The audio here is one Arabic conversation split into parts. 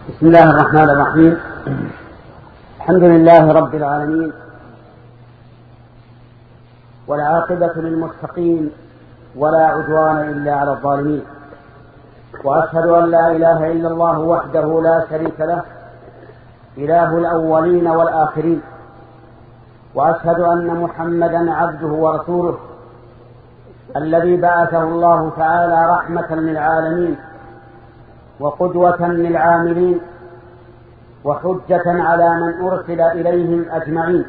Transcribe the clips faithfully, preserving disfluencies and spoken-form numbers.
بسم الله الرحمن الرحيم. الحمد لله رب العالمين، والعاقبة للمتقين، ولا عدوان إلا على الظالمين، وأشهد أن لا إله إلا الله وحده لا شريك له، إله الأولين والآخرين، وأشهد أن محمدا عبده ورسوله الذي بعثه الله تعالى رحمة للعالمين وقدوة للعاملين وحجة على من أرسل إليهم أجمعين،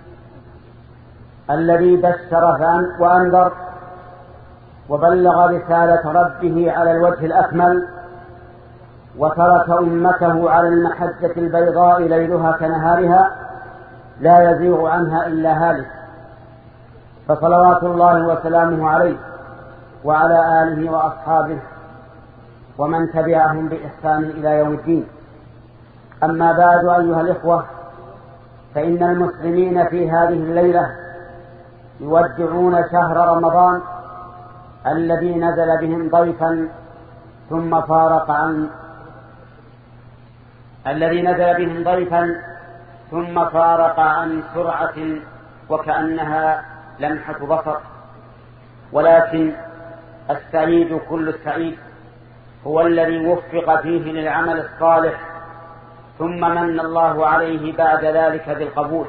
الذي بشر وأنذر وبلغ رسالة ربه على الوجه الأكمل، وترك أمته على المحجة البيضاء ليلها كنهارها لا يزيغ عنها إلا هالك، فصلوات الله وسلامه عليه وعلى آله وأصحابه ومن تبعهم بإحسان إلى يوم الدين. أما بعد، أيها الإخوة، فإن المسلمين في هذه الليلة يودعون شهر رمضان الذي نزل بهم ضيفا ثم فارق عن الذي نزل بهم ضيفا ثم فارق عن سرعة وكأنها لمحة بصر. ولكن السعيد كل السعيد هو الذي وفق فيه للعمل الصالح ثم من الله عليه بعد ذلك بالقبول.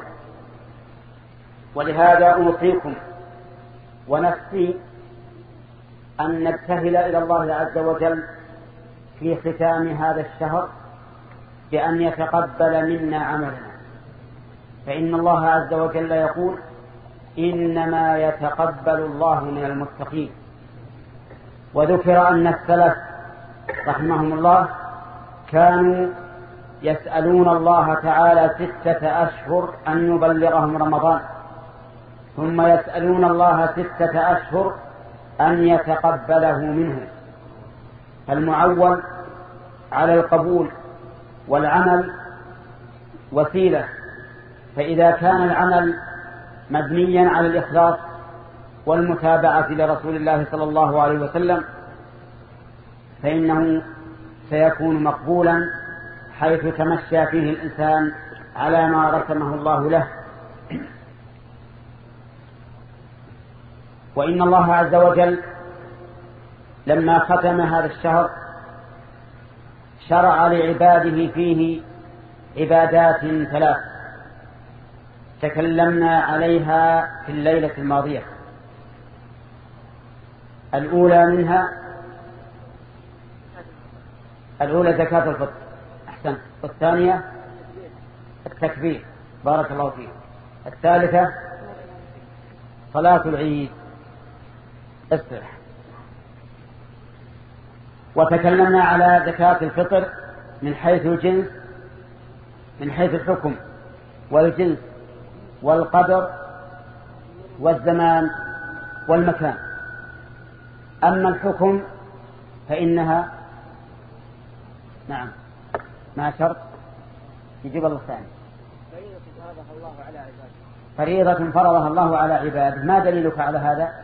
ولهذا أوصيكم ونفسي أن نبتهل إلى الله عز وجل في ختام هذا الشهر بأن يتقبل منا عملنا، فإن الله عز وجل يقول: إنما يتقبل الله من المتقين. وذكر أن السلف رحمهم الله كانوا يسألون الله تعالى ستة أشهر أن يبلغهم رمضان، ثم يسألون الله ستة أشهر أن يتقبله منهم. المعول على القبول والعمل وسيلة، فإذا كان العمل مبنيا على الإخلاص والمتابعة لرسول الله صلى الله عليه وسلم فإنه سيكون مقبولا، حيث تمشى فيه الإنسان على ما رسمه الله له. وإن الله عز وجل لما ختم هذا الشهر شرع لعباده فيه عبادات ثلاث تكلمنا عليها في الليلة الماضية. الأولى منها الأولى زكاة الفطر، أحسن. والثانية التكبير، بارك الله فيك. الثالثة صلاة العيد، اصلح. وتكلمنا على زكاة الفطر من حيث الجنس، من حيث الحكم والجنس والقدر والزمان والمكان. أما الحكم فإنها نعم ما شرط يجيب الله الثاني فريضة فرضها الله على عباده. ما دليلك على هذا؟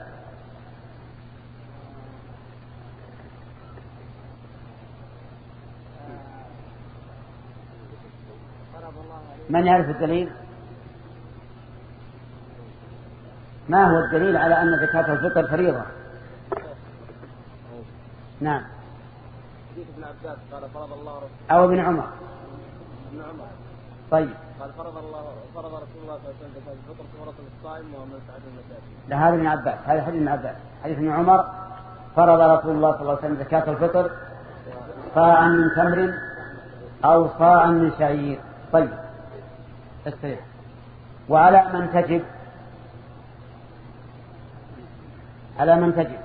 من يعرف الدليل؟ ما هو الدليل على أن زكاة الفطر فريضة؟ نعم. ابن عباس قال فرض الله أو ابن عمر. ابن عمر. طيب. قال فرض الله فرض رسول الله صلى الله عليه وسلم زكاة الفطر كفارة للصائم ومن سعد المساكين. لا، هذا ابن عباس، هذا حديث ابن عباس. حديث ابن عمر: فرض رسول الله صلى الله عليه وسلم زكاة الفطر صاعا من تمر أو صاعا من شعير. طيب، استريح. وعلى من تجب؟ على من تجب؟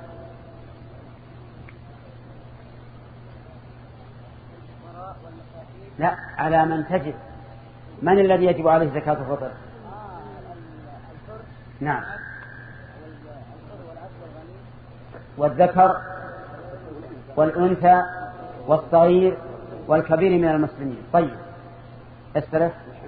لا، على من تجب. من الذي يجب عليه زكاة الفطر؟ نعم. والذكر والأنثى والصغير والكبير من المسلمين. طيب، استرح.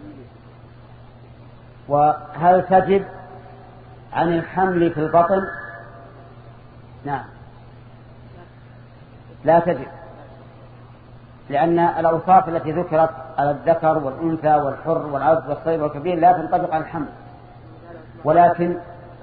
وهل تجب عن الحمل في البطن؟ نعم، لا تجب. لأن الأوصاف التي ذكرت على الذكر والأنثى والحر والعبد والصغير والكبير لا تنطبق على الحمل، ولكن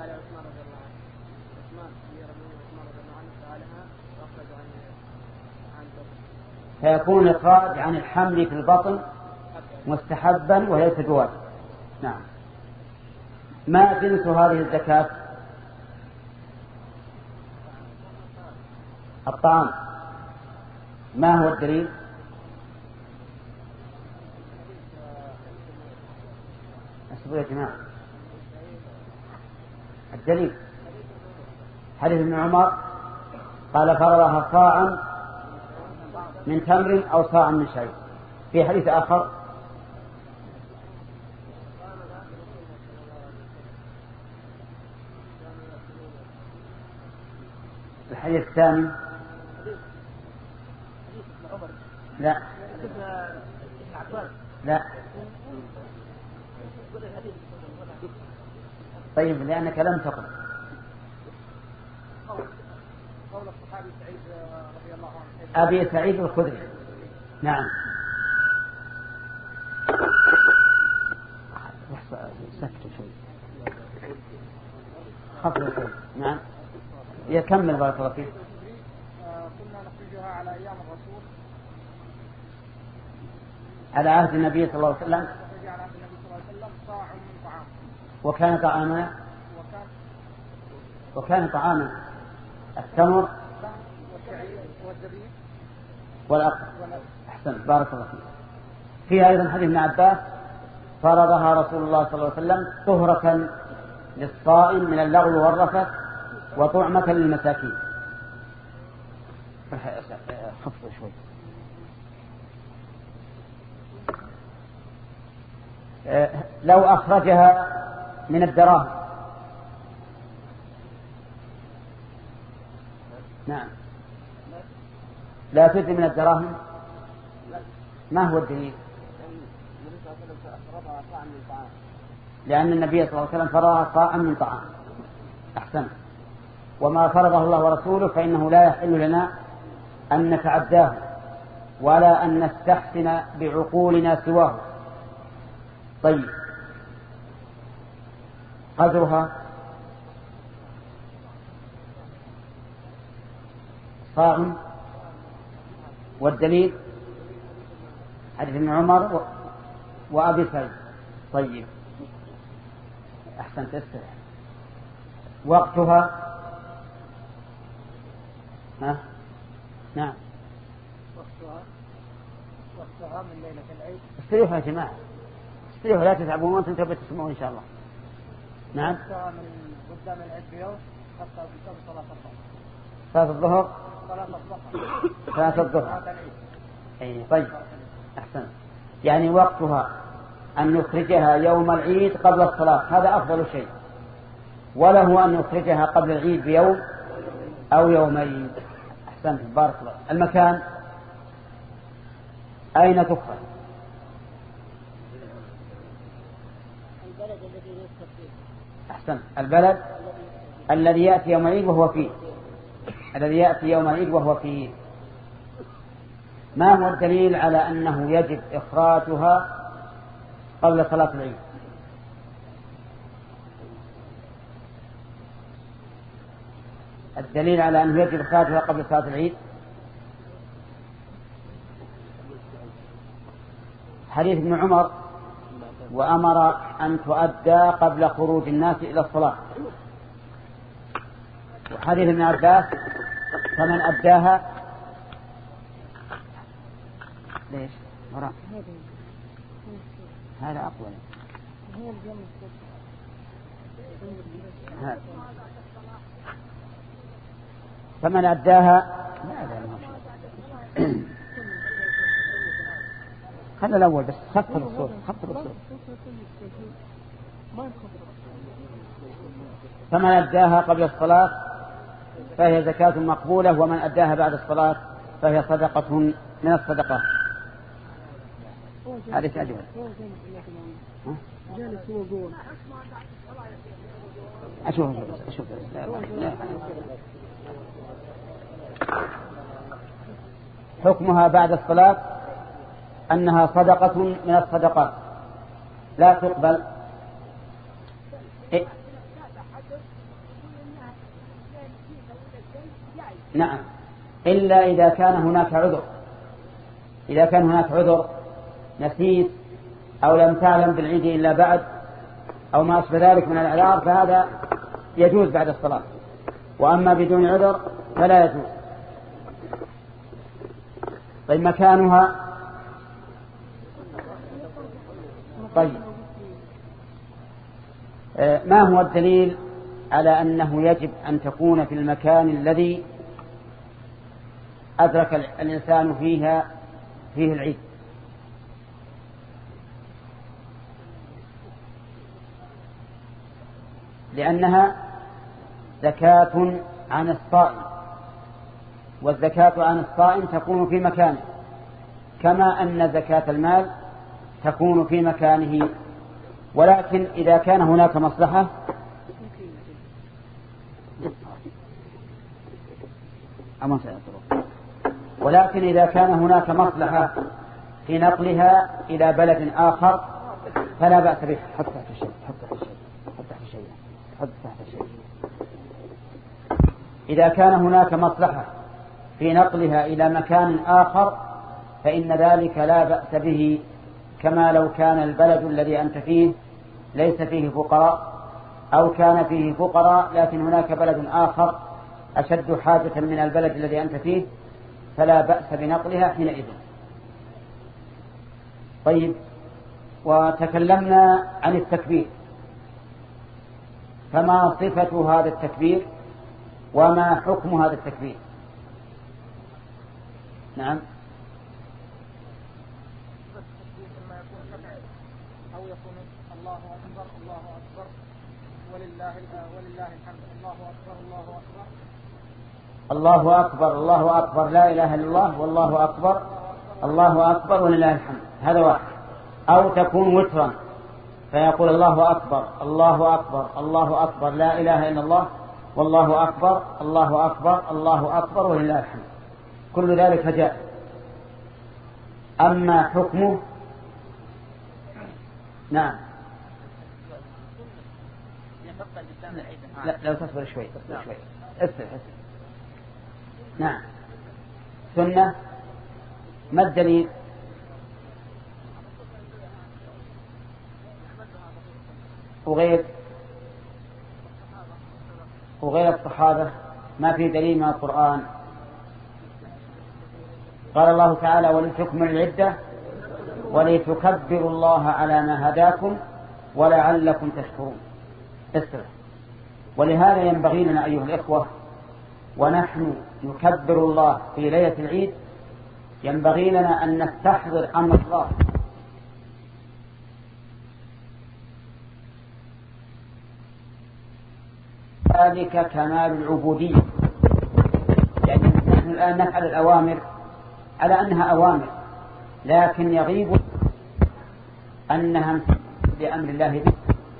فيكون الإخراج عن الحمل في البطن مستحبا وليس بواجب. نعم. ما جنس هذه الزكاة؟ الطعام. ما هو الدليل؟ أسبوع يا جماعة. الدليل حديث ابن عمر قال فرضها صاعا من تمر أو صاعا من شعير. في حديث آخر الحديث الثاني لا لا طيب لأنك لم تقل. أبي سعيد الخدري. نعم. سكت شوي خفض شوي. نعم يكمل بارك الله فيك. كنا نخرجها على أيام الرسول على عهد النبي صلى الله عليه وسلم صاع من طعام. وكان طعاما وكان طعاما التمر والزبيب والأقل. أحسن بارك الله فيك. فيها أيضا حديث ابن عباس فرضها رسول الله صلى الله عليه وسلم طهرة للصائم من اللغو والرفث وطعمة للمساكين. خفض شوي. لو أخرجها من الدراهم. نعم لا تجزي من الدراهم. ما هو الدليل؟ لأن النبي صلى الله عليه وسلم فرضها صاعا من طعام. أحسن. وما فرضه الله ورسوله فإنه لا يحل لنا أن نتعداه ولا أن نستحسن بعقولنا سواه. طيب قدرها صاع. والدليل حديث ابن عمر وأبي سعيد. طيب أحسن تسترح. وقتها ها؟ نعم وقتها وقتها من ليلة العيد. استريحوا يا جماعة استريحوا لا تتعبون وانتم تبي تسمعون إن شاء الله. نعم وقتها من قدام العيد بيوم حتى بسبب صلاة الظهر. صلاة الظهر صلاة الظهر صلاة الظهر. أي طيب أحسن. يعني وقتها أن يخرجها يوم العيد قبل الصلاة هذا أفضل شيء، وله أن يخرجها قبل العيد بيوم أو يومين. أحسن بارك الله. المكان أين تخرج؟ البلد الذي يذكر فيه. أحسن. البلد الذي يأتي يوم العيد وهو فيه. الذي يأتي يوم العيد وهو فيه. ما هو الدليل على أنه يجب إخراجها قبل صلاة العيد؟ الدليل على أنه يجب إخراجها قبل صلاة العيد حديث ابن عمر وأمر أن تؤدى قبل خروج الناس إلى الصلاة. وحديث ابن عباس فمن أداها ليش وراء هذا أقوى. هذا فمن أداها هذا الأول بس خفض الصوت خفض الصوت. فمن أداها قبل الصلاة فهي زكاة مقبولة، ومن أداها بعد الصلاة فهي صدقة من الصدقات. هذه تأجيل. أشوف أشوف حكمها بعد الصلاة أنها صدقة من الصدقات لا تقبل. إيه؟ نعم، إلا إذا كان هناك عذر. إذا كان هناك عذر، نسيت أو لم تعلم بالعيد إلا بعد أو ما أشبه ذلك من الأعذار، فهذا يجوز بعد الصلاة. وأما بدون عذر فلا يجوز. طيب مكانها. طيب ما هو الدليل على أنه يجب أن تكون في المكان الذي أدرك الإنسان فيها فيه العيد؟ لأنها زكاة عن الصائم، والزكاة عن الصائم تكون في مكانه، كما أن زكاة المال تكون في مكانه. ولكن إذا كان هناك مصلحة ولكن إذا كان هناك مصلحة في نقلها إلى بلد آخر فلا بأس به. حط تحت الشيء، حط تحت الشيء، حط تحت الشيء، حط تحت الشيء. إذا كان هناك مصلحة في نقلها إلى مكان آخر فإن ذلك لا بأس به، كما لو كان البلد الذي أنت فيه ليس فيه فقراء، أو كان فيه فقراء لكن هناك بلد آخر أشد حاجة من البلد الذي أنت فيه، فلا بأس بنقلها حينئذ. طيب، وتكلمنا عن التكبير، فما صفة هذا التكبير وما حكم هذا التكبير؟ نعم. أو يكون الله أكبر الله أكبر ولله ولله الحمد، الله أكبر الله أكبر الله أكبر الله أكبر لا إله إلا الله والله أكبر الله أكبر ولله الحمد، هذا واحد. أو تكون وترا فيقول الله أكبر الله أكبر الله أكبر لا إله إلا الله والله أكبر الله أكبر الله أكبر ولله الحمد، كل ذلك جاء. أما حكمه، نعم. لا لو تصبر شوي تصبر شوي اسر اسر. نعم، سنة. ما الدليل؟ وغير وغير الصحابة ما في دليل من القرآن. قال الله تعالى: ولتكملوا العدة ولتكبروا الله على ما هداكم ولعلكم تشكرون. اسر. ولهذا ينبغي لنا أيها الإخوة ونحن نكبر الله في ليلة العيد، ينبغي لنا أن نستحضر أمر الله ذلك كمال العبودية. يعني نحن الآن نفعل الأوامر على أنها أوامر، لكن يغيب أنها بأمر الله به.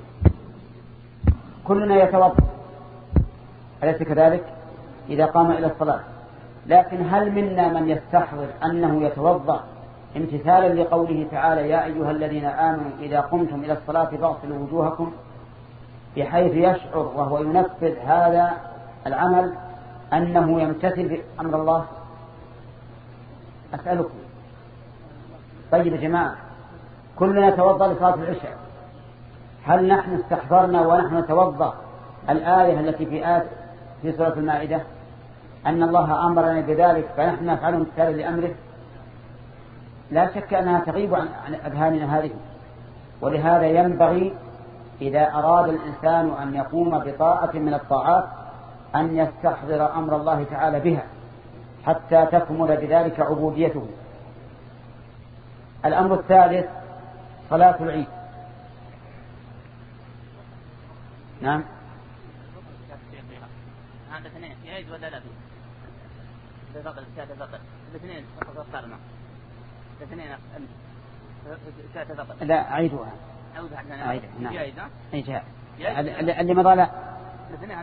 كلنا يتوضأ، أليس كذلك؟ إذا قام إلى الصلاة، لكن هل منا من يستحضر أنه يتوضأ امتثالا لقوله تعالى: يا أيها الذين آمنوا إذا قمتم إلى الصلاة فاغسلوا وجوهكم، بحيث يشعر وهو ينفذ هذا العمل أنه يمتثل بأمر الله؟ أسألكم. طيب يا جماعة، كلنا يتوضأ لصلاة العشاء، هل نحن استحضرنا ونحن نتوضأ الآية التي في آية في سورة المائدة أن الله أمرنا بذلك فنحن نفعله امتثالا لأمره؟ لا شك أنها تغيب عن أذهاننا هذه. ولهذا ينبغي إذا أراد الإنسان أن يقوم بطاعة من الطاعات أن يستحضر أمر الله تعالى بها حتى تكمل بذلك عبوديته. الأمر الثالث صلاة العيد. نعم. هذا اثنين يعيد ولا لا؟ بفضل شهادة فضل الاثنين اخترنا الاثنين شهادة فضل. لا أعيدها. أعيدها. نعم. جائز ها؟ أي جاء. اللي مضى لا.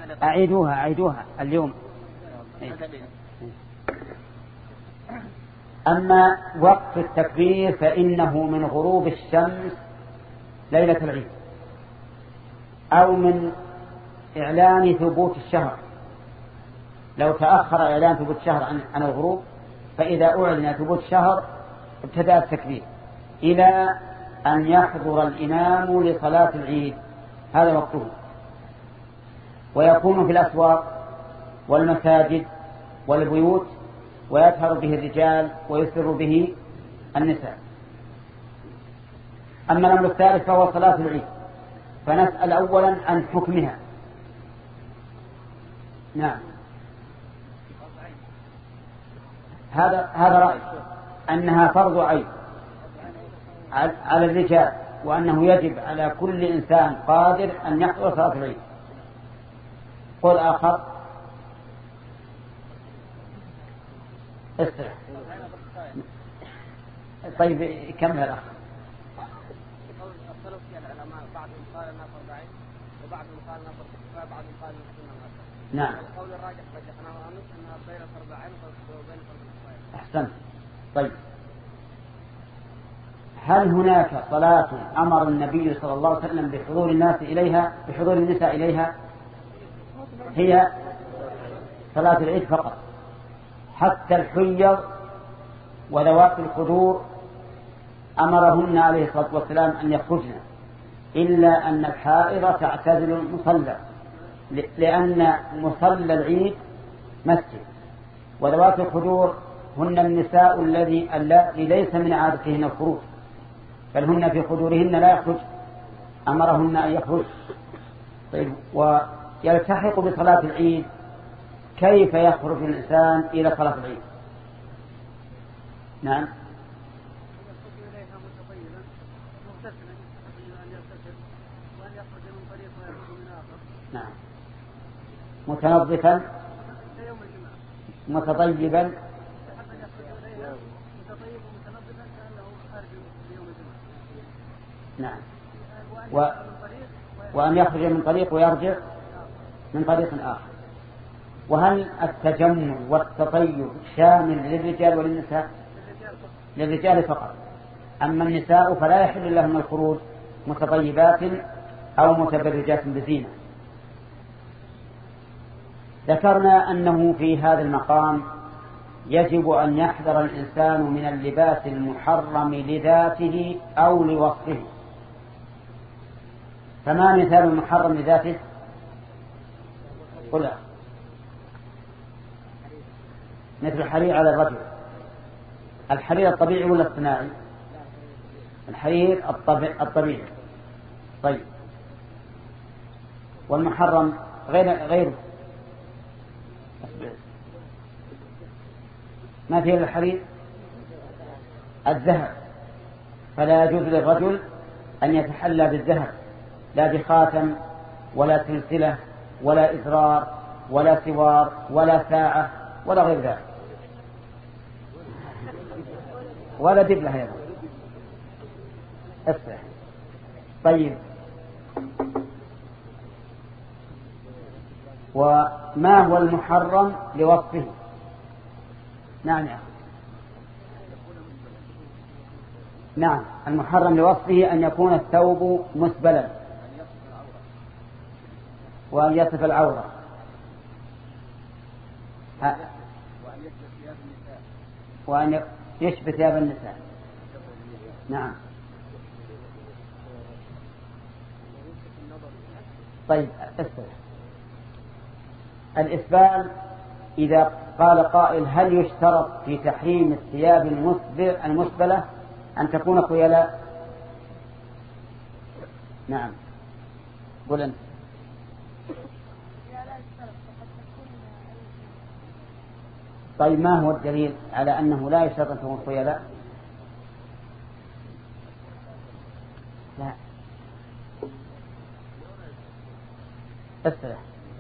أعيدوها أعيدوها اليوم. أما وقت التكبير فإنه من غروب الشمس ليلة العيد أو من إعلان ثبوت الشهر. لو تأخر إعلان ثبوت الشهر عن الغروب فإذا أعلن ثبوت الشهر ابتدأ التكبير إلى أن يحضر الإمام لصلاة العيد، هذا وقته. ويكون في الأسواق والمساجد والبيوت، ويظهر به الرجال ويسر به النساء. أما الأمر الثالث فهو صلاة العيد، فنسأل أولا عن حكمها. نعم، هذا هذا رأي أنها فرض عين على الرجال، وأنه يجب على كل إنسان قادر أن يحضر صلاة العيد. قول آخر استرح. طيب كم هذا؟ نعم. القول الراجح رجحناه أمس أنها بين فرض عين وبين فرض كفاية. أحسن. طيب، هل هناك صلاة أمر النبي صلى الله عليه وسلم بحضور الناس إليها بحضور النساء إليها؟ هي صلاة العيد فقط. حتى الحيض وذوات الخدور أمرهن عليه الصلاة والسلام أن يخرجن، إلا أن الحائض تعتزل المصلى، لأن مصلى العيد مسجد. وذوات الخدور هن النساء الذي التي ليس من عادتهن الخروج، بل هن في خدورهن لا يخرج، أمرهن أن يخرج. طيب، ويلتحق بصلاة العيد، كيف يخرج الإنسان إلى صلاة العيد؟ نعم. نعم، متنظفا متطيبا. نعم، و... وأن يخرج من طريق ويرجع من طريق آخر. وهل التجمل والتطيب شامل للرجال وللنساء؟ للرجال فقط. أما النساء فلا يحل لهم الخروج متطيبات أو متبرجات بزينة. ذكرنا أنه في هذا المقام يجب أن يحذر الإنسان من اللباس المحرم لذاته أو لوصفه. فما مثال المحرم لذاته؟ قل مثل الحرير على الرجل. الحرير الطبيعي ولا الصناعي؟ الحرير الطبيعي. طيب، والمحرم غير غيره ما فيه الحرير؟ الذهب. فلا يجوز للرجل أن يتحلى بالذهب، لا بخاتم ولا سلسلة ولا إزرار ولا سوار ولا ساعة ولا غير ذلك، ولا دبلة هذا. أسرع. طيب، وما هو المحرم لوصفه؟ نعم يا أخي. نعم، المحرم لوصفه أن يكون الثوب مسبلا وأن يصف العورة، وأن يشبه ثياب النساء. نعم. طيب، استمع. الإسبال، إذا قال قائل هل يشترط في تحريم الثياب المسبلة أن تكون خيلاء؟ نعم، قل أنت. طيب، ما هو الدليل على أنه لا يشترط أن تكون خيلاء؟ لا، استرح.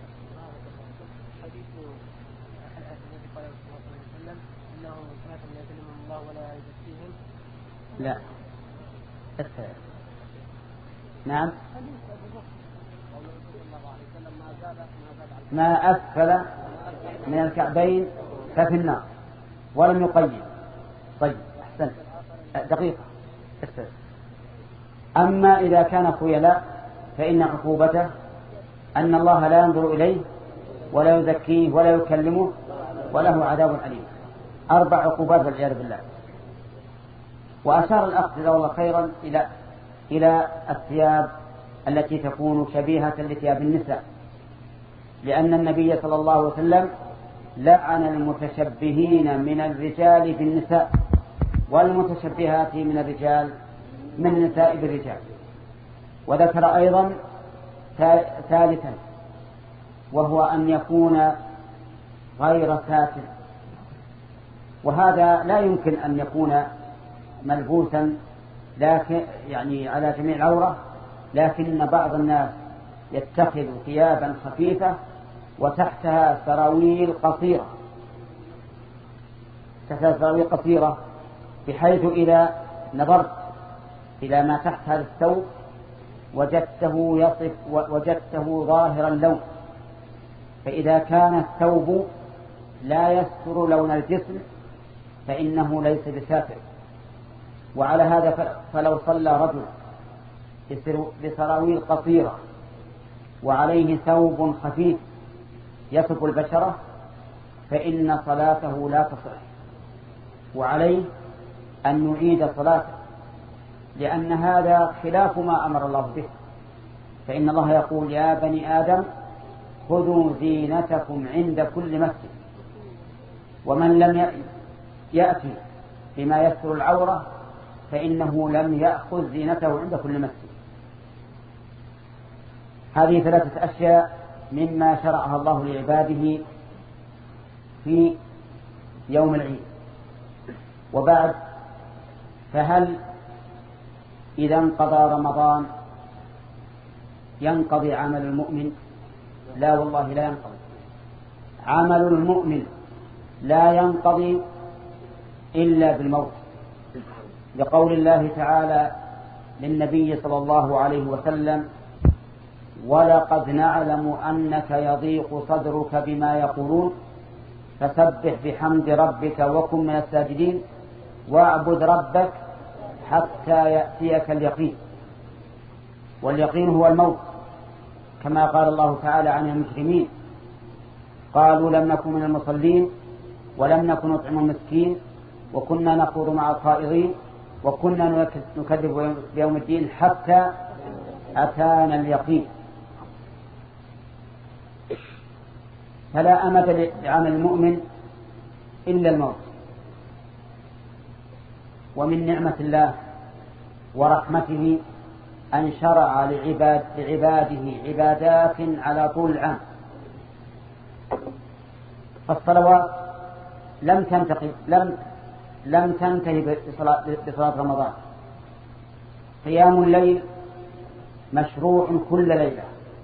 لا، استرح. نعم، ما أسفل من الكعبين ففي النار، ولم يقيد. طيب أحسنت دقيقة. أما إذا كان خيلاء فإن عقوبته أن الله لا ينظر إليه ولا يزكيه ولا يكلمه وله عذاب أليم. أربع عقوبات والعياذ بالله. وأشار الأخ جزاه الله خيرا إلى إلى الثياب التي تكون شبيهة لثياب النساء، لأن النبي صلى الله عليه وسلم لعن المتشبهين من الرجال بالنساء والمتشبهات من الرجال من النساء بالرجال. وذكر أيضا ثالثا وهو أن يكون غير ساتر، وهذا لا يمكن أن يكون ملبوسا لكن يعني على جميع العورة، لكن بعض الناس يتخذ ثيابا خفيفة وتحتها سراويل قصيرة تحتها سراويل قصيرة بحيث إذا نظرت إلى ما تحت هذا الثوب وجدته يصف وجدته ظاهر اللون، فإذا كان الثوب لا يستر لون الجسم فإنه ليس بساتر. وعلى هذا فلو صلى رجل بسراويل قصيرة وعليه ثوب خفيف يصف البشرة فإن صلاته لا تصح، وعليه أن يعيد صلاته، لأن هذا خلاف ما أمر الله به. فإن الله يقول يا بني آدم خذوا زينتكم عند كل مسجد، ومن لم يأتي بما يستر العورة فإنه لم يأخذ زينته عند كل مسجد. هذه ثلاثة أشياء مما شرعها الله لعباده في يوم العيد. وبعد فهل إذا انقضى رمضان ينقضي عمل المؤمن؟ لا والله لا ينقضي. عمل المؤمن لا ينقضي إلا بالموت، لقول الله تعالى للنبي صلى الله عليه وسلم ولقد نعلم أنك يضيق صدرك بما يقولون فسبح بحمد ربك وكن من الساجدين واعبد ربك حتى يأتيك اليقين. واليقين هو الموت، كما قال الله تعالى عن المجرمين قالوا لم نكن من المصلين ولم نكن نطعم المسكين وكنا نخوض مع الخائضين وكنا نكذب بيوم الدين حتى أتانا اليقين. فلا أمد لعمل المؤمن إلا الموت. ومن نعمة الله ورحمته أن شرع لعباد لعباده عبادات على طول العام. فالصلوات لم تنتهي لم لم تنتهي بصلاة, بصلاة رمضان. قيام الليل مشروع كل ليلة،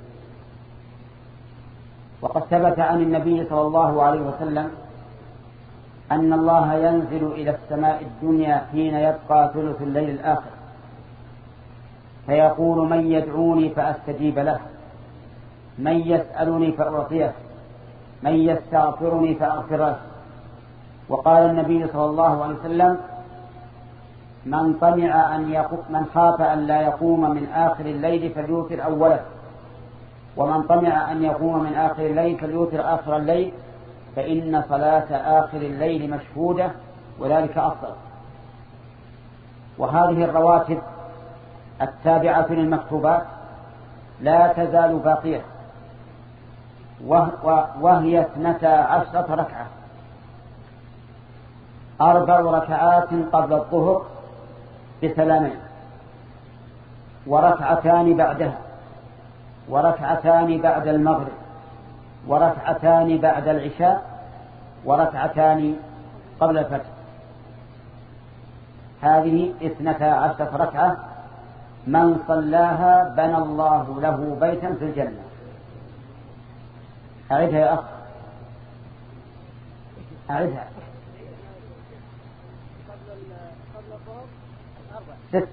وقد ثبت عن النبي صلى الله عليه وسلم أن الله ينزل إلى السماء الدنيا حين يبقى ثلث الليل الآخر فيقول من يدعوني فأستجيب له، من يسألني فأعطيه، من يستغفرني فأغفر له. وقال النبي صلى الله عليه وسلم من طمع أن يقوم من خاف أن لا يقوم من آخر الليل فليوتر أوله، ومن طمع أن يقوم من آخر الليل فليوتر آخر الليل، فإن صلاة آخر الليل مشهودة وذلك أفضل. وهذه الرواتب التابعة للمكتوبات لا تزال باقية، وهي اثنتا عشرة ركعة، أربع ركعات قبل الظهر بسلامين، وركعتان بعدها، وركعتان بعد المغرب، وركعتان بعد العشاء، وركعتان قبل الفجر. هذه اثنتا عشرة ركعة من صلاها بنى الله له بيتا في الجنة. أعدها يا أخ، أعدها. ست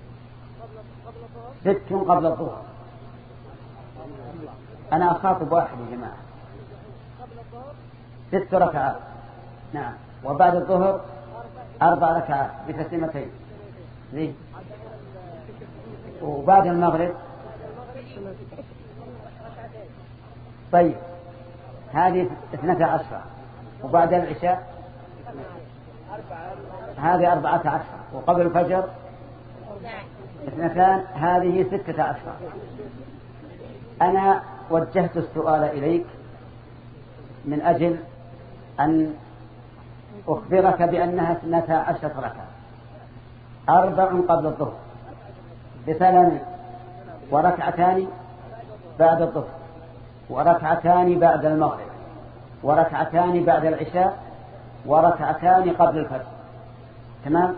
ست قبل الظهر. أنا أخاطب واحد يا جماعة. ست ركعات نعم، وبعد الظهر أربع ركعات بتسليمتين زين. وبعد المغرب طيب هذه اثنتا عشرة. وبعد العشاء هذه أربعة عشرة. وقبل الفجر اثنتان، هذه ستة عشرة. أنا وجهت السؤال إليك من أجل أن أخبرك بأنها اثنتا عشرة ركعة، أربع قبل الظهر بسلام، وركعتان بعد الظهر، وركعتان بعد المغرب، وركعتان بعد العشاء، وركعتان قبل الفجر. تمام؟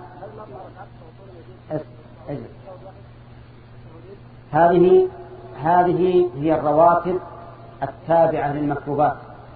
هذه هذه هي الرواتب التابعة للمكتوبات.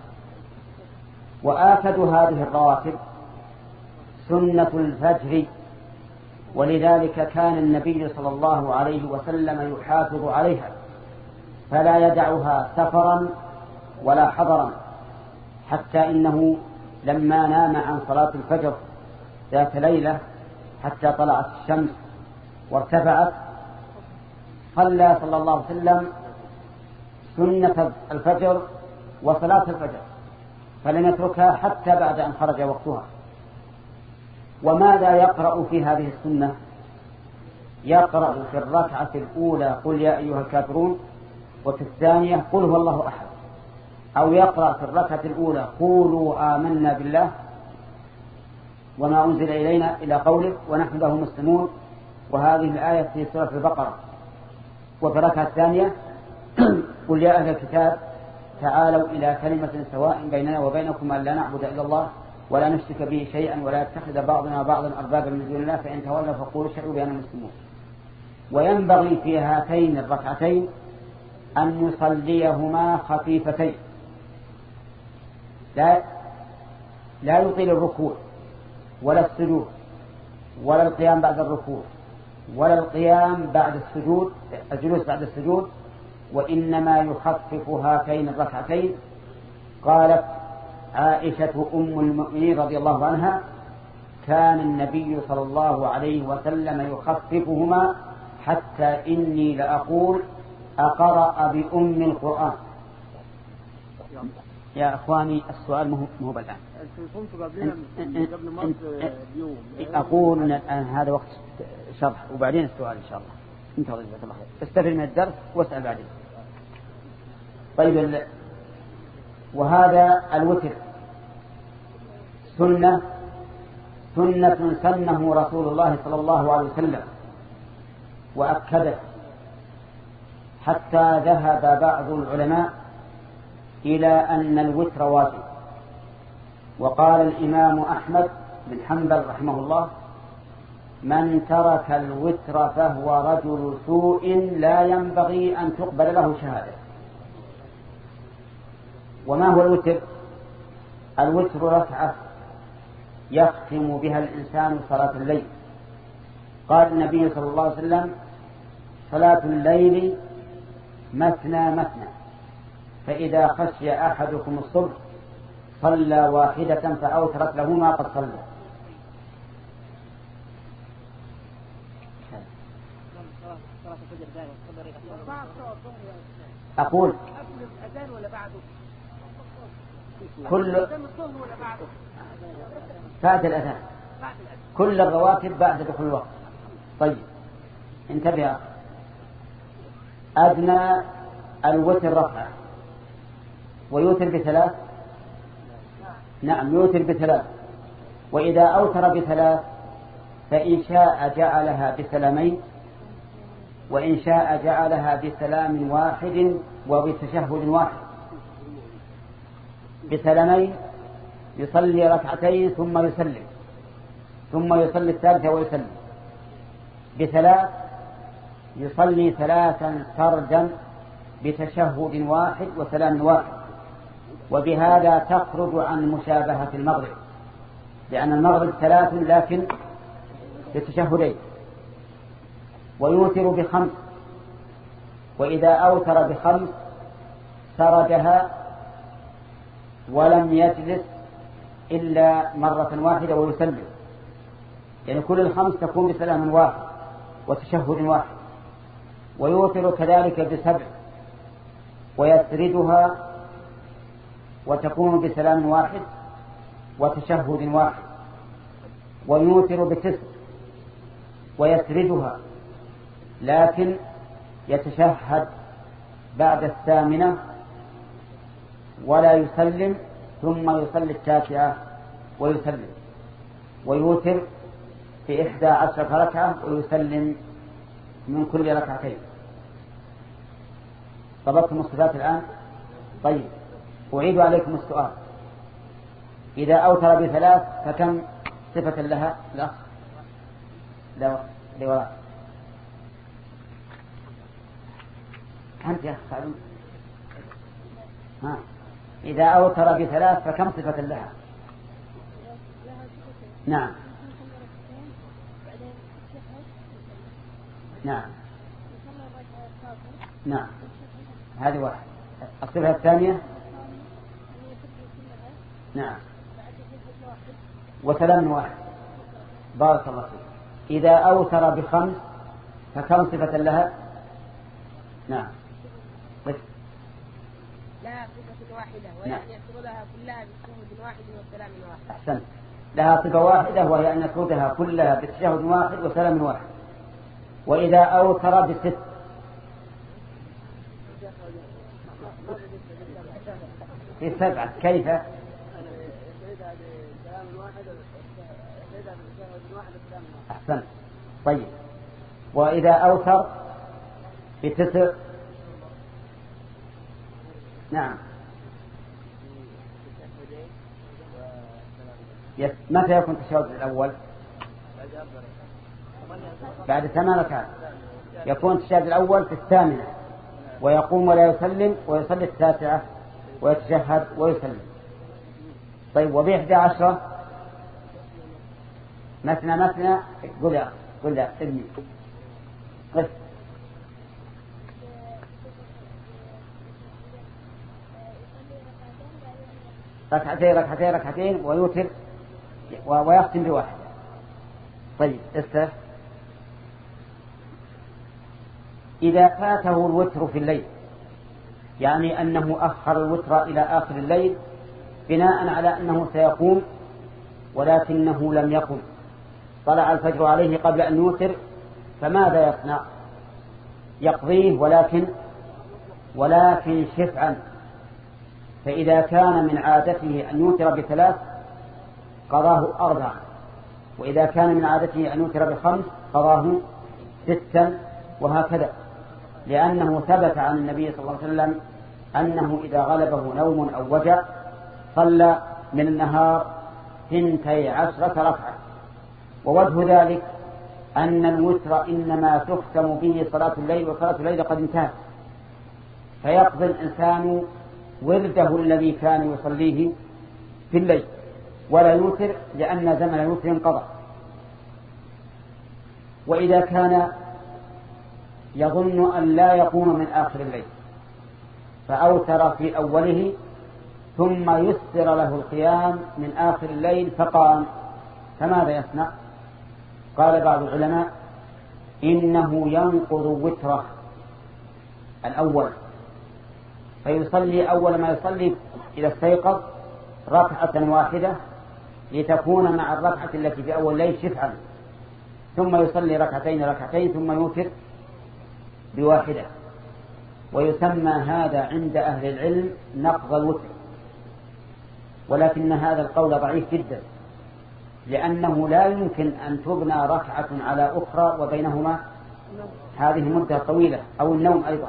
وآكد هذه الرواتب سنة الفجر، ولذلك كان النبي صلى الله عليه وسلم يحافظ عليها فلا يدعها سفرا ولا حضرا، حتى إنه لما نام عن صلاة الفجر ذات ليلة حتى طلعت الشمس وارتفعت صلى صلى الله عليه وسلم سنة الفجر وصلاة الفجر، فلم يتركها حتى بعد أن خرج وقتها. وماذا يقرأ في هذه السنة؟ يقرأ في الركعة الأولى قل يا أيها الكافرون، وفي الثانية قل هو الله أحد، أو يقرأ في الركعة الأولى قولوا آمنا بالله وما أنزل إلينا إلى قوله ونحن له مسلمون، وهذه الآية في سورة البقرة. وفي الركعة الثانية قل يا أهل الكتاب تعالوا إلى كلمة سواء بيننا وبينكم أن لا نعبد إلا الله ولا نشرك به شيئا ولا يتخذ بعضنا بعضا أربابا من دون الله فإن تولوا فقولوا اشهدوا بأننا مسلمون. وينبغي في هاتين الركعتين أن يصليهما خفيفتين، لا لا يطيل الركوع ولا السجود ولا القيام بعد الركوع ولا القيام بعد السجود الجلوس بعد السجود، وإنما يخفف هاتين الركعتين. قالت عائشة أم المؤمنين رضي الله عنها كان النبي صلى الله عليه وسلم يخففهما حتى إني لأقول أقرأ بأم القرآن. يا أخواني السؤال مو مو بالآن، أقول الآن هذا وقت شرح وبعدين السؤال إن شاء الله. انتظر جزاك الله خير، استفد من الدرس واسأل بعدين. طيب، وهذا الوتر سنة سنة سنه رسول الله صلى الله عليه وسلم وأكده، حتى ذهب بعض العلماء إلى أن الوتر واجب. وقال الإمام أحمد بن حنبل رحمه الله من ترك الوتر فهو رجل سوء لا ينبغي أن تقبل له شهادة. وما هو الوتر؟ الوتر ركعة يختم بها الإنسان صلاة الليل. قال النبي صلى الله عليه وسلم صلاة الليل مثنى مثنى، فإذا خشي أحدكم الصبح صلى واحدة فأوترت له ما قد صلى. أقول كل بعد الأذان، كل الرواتب بعد دخول الوقت. طيب انتبه، أدنى الوتر ركعة ويوتر بثلاث. نعم يوتر بثلاث، وإذا أوتر بثلاث فإن شاء جعلها بسلامين، وإن شاء جعلها بسلام واحد وبتشهد واحد. بسلامين يصلي ركعتين ثم يسلم، ثم يصلي الثالثة ويسلم. بثلاث يصلي ثلاثا سردا بتشهد واحد وسلام واحد. وبهذا تخرج عن مشابهة المغرب، لأن المغرب ثلاث لكن بتشهدين. ويوتر بخمس، وإذا أوتر بخمس سردها ولم يجلس إلا مرة واحدة ويسلم. يعني كل الخمس تكون بسلام واحد وتشهد واحد. ويوتر كذلك بسبع ويسردها وتكون بسلام واحد وتشهد واحد. ويوتر بتسع ويسردها لكن يتشهد بعد الثامنة ولا يسلم ثم يصلي التاسعة ويسلم. ويوتر في إحدى عشرة ركعة ويسلم من كل ركعتين. ضبطتم الصفات الآن؟ طيب أعيد عليكم السؤال. إذا أوتر بثلاث فكم صفة لها؟ لا لا لوراء أنت يا أخي. ها إذا أوتر بثلاث فكم صفة لها؟ نعم نعم نعم هذه واحد. الصفة الثانية نعم وسلام واحد. بارك الله فيك. إذا أوتر بخمس فكم صفة لها؟ نعم بس. لها صفة واحدة وهي أن يفردها كلها بتشهد واحد وسلام واحد. أحسنت. لها صفة واحدة وهي أن يفردها كلها بتشهد واحد وسلام واحد. وإذا أوتر بست في سبعة كيف؟ أحسنت. طيب وإذا أوتر بتسع نعم يس. متى يكون التشهد الأول؟ بعد ثمان ركعات. يكون التشهد الأول في الثامنة ويقوم ولا يسلم ويصلي التاسعة ويتشهد ويسلم. طيب وبإحدى عشرة مثنى مثنى. قل يا قل يا ابني قل. ركعتين ركعتين ركعتين ويوتر ويختم بواحد. طيب استر. إذا فاته الوتر في الليل يعني أنه أخر الوتر إلى آخر الليل بناء على أنه سيقوم ولكنه لم يقم، طلع الفجر عليه قبل أن يوتر، فماذا يصنع؟ يقضيه ولكن ولكن شفعا. فإذا كان من عادته أن يوتر بثلاث قضاه أربعا، وإذا كان من عادته أن يوتر بخمس قضاه ستا، وهكذا، لأنه ثبت عن النبي صلى الله عليه وسلم أنه إذا غلبه نوم أو وجع صلى من النهار ثنتي عشرة ركعة. ووجه ذلك أن الوتر إنما تختم به صلاة الليل، وصلاة الليل قد انتهت، فيقضي الإنسان ورده الذي كان يصليه في الليل ولا يوتر لأن زمن الوتر انقضى. وإذا كان يظن أن لا يقوم من آخر الليل فأوتر في أوله ثم يسر له القيام من آخر الليل فقام، فماذا يصنع؟ قال بعض العلماء إنه ينقض وتره الأول، فيصلي أول ما يصلي إذا استيقظ ركعة واحدة لتكون مع الركعة التي في أول الليل شفعا، ثم يصلي ركعتين ركعتين ثم يوتر بواحدة. ويسمى هذا عند أهل العلم نقض الوتر، ولكن هذا القول ضعيف جدا، لأنه لا يمكن أن تبنى ركعة على أخرى وبينهما هذه مدة طويلة، أو النوم أيضا.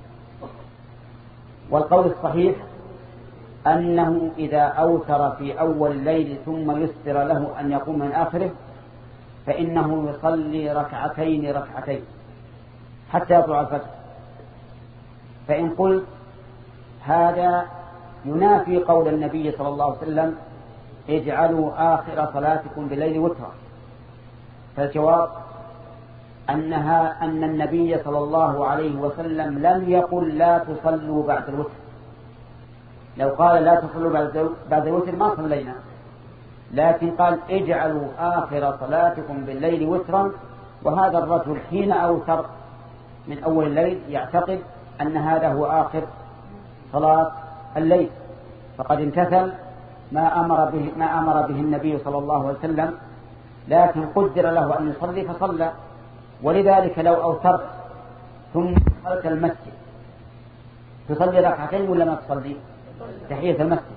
والقول الصحيح أنه إذا أوتر في أول الليل ثم يسر له أن يقوم من آخره فإنه يصلي ركعتين ركعتين حتى يطلع الفجر. فإن قلت هذا ينافي قول النبي صلى الله عليه وسلم اجعلوا آخر صلاتكم بالليل وترا، فالجواب أنها أن النبي صلى الله عليه وسلم لم يقل لا تصلوا بعد الوتر. لو قال لا تصلوا بعد الوتر ما صلينا، لكن قال اجعلوا آخر صلاتكم بالليل وترا، وهذا الرجل حين أوتر من أول الليل يعتقد أن هذا هو آخر صلاة الليل، فقد امتثل ما أمر به, ما أمر به النبي صلى الله عليه وسلم، لكن قدر له أن يصلي فصلى. ولذلك لو أوترت ثم دخلت المسجد تصلي ركعتين ولا ما تصلي؟ تحية المسجد.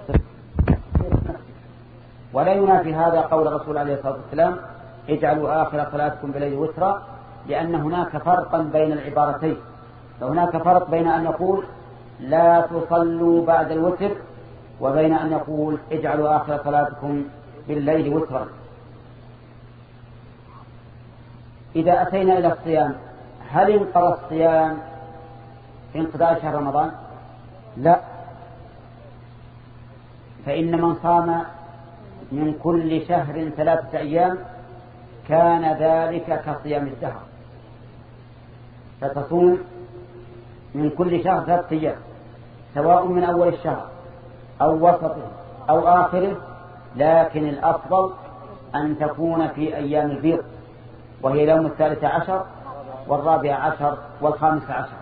ولا ينافي هذا قول الرسول عليه الصلاة والسلام اجعلوا آخر صلاتكم بالليل وترا، لأن هناك فرقا بين العبارتين. فهناك فرق بين أن يقول لا تصلوا بعد الوتر وبين أن يقول اجعلوا آخر صلاتكم بالليل وترا. إذا أتينا إلى الصيام، هل انقضى الصيام في انقضاء شهر رمضان؟ لا، فإن من صام من كل شهر ثلاثة أيام كان ذلك كصيام الدهر، فتصوم من كل شهر ثلاثة أيام سواء من أول الشهر أو وسطه أو آخره، لكن الأفضل أن تكون في أيام البيض، وهي يوم الثالث عشر والرابع عشر والخامس عشر.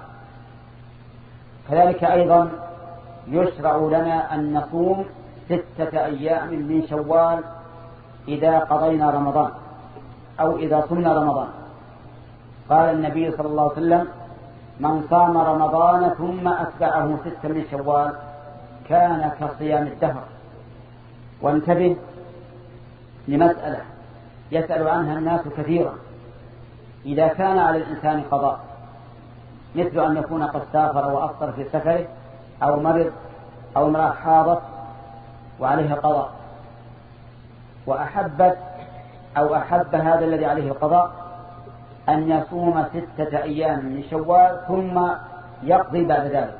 كذلك أيضا يشرع لنا أن نصوم ستة أيام من شوال إذا قضينا رمضان أو إذا صمنا رمضان. قال النبي صلى الله عليه وسلم من صام رمضان ثم أتبعه ستة من شوال كان كصيام الدهر. وانتبه لمسألة يسأل عنها الناس كثيرا: إذا كان على الإنسان قضاء، مثل أن يكون قد سافر وأفطر في سفره أو مرض أو امرأة حاضت وعليها قضاء، وأحبت أو أحب هذا الذي عليه القضاء أن يصوم ستة أيام من شوال ثم يقضي بعد ذلك،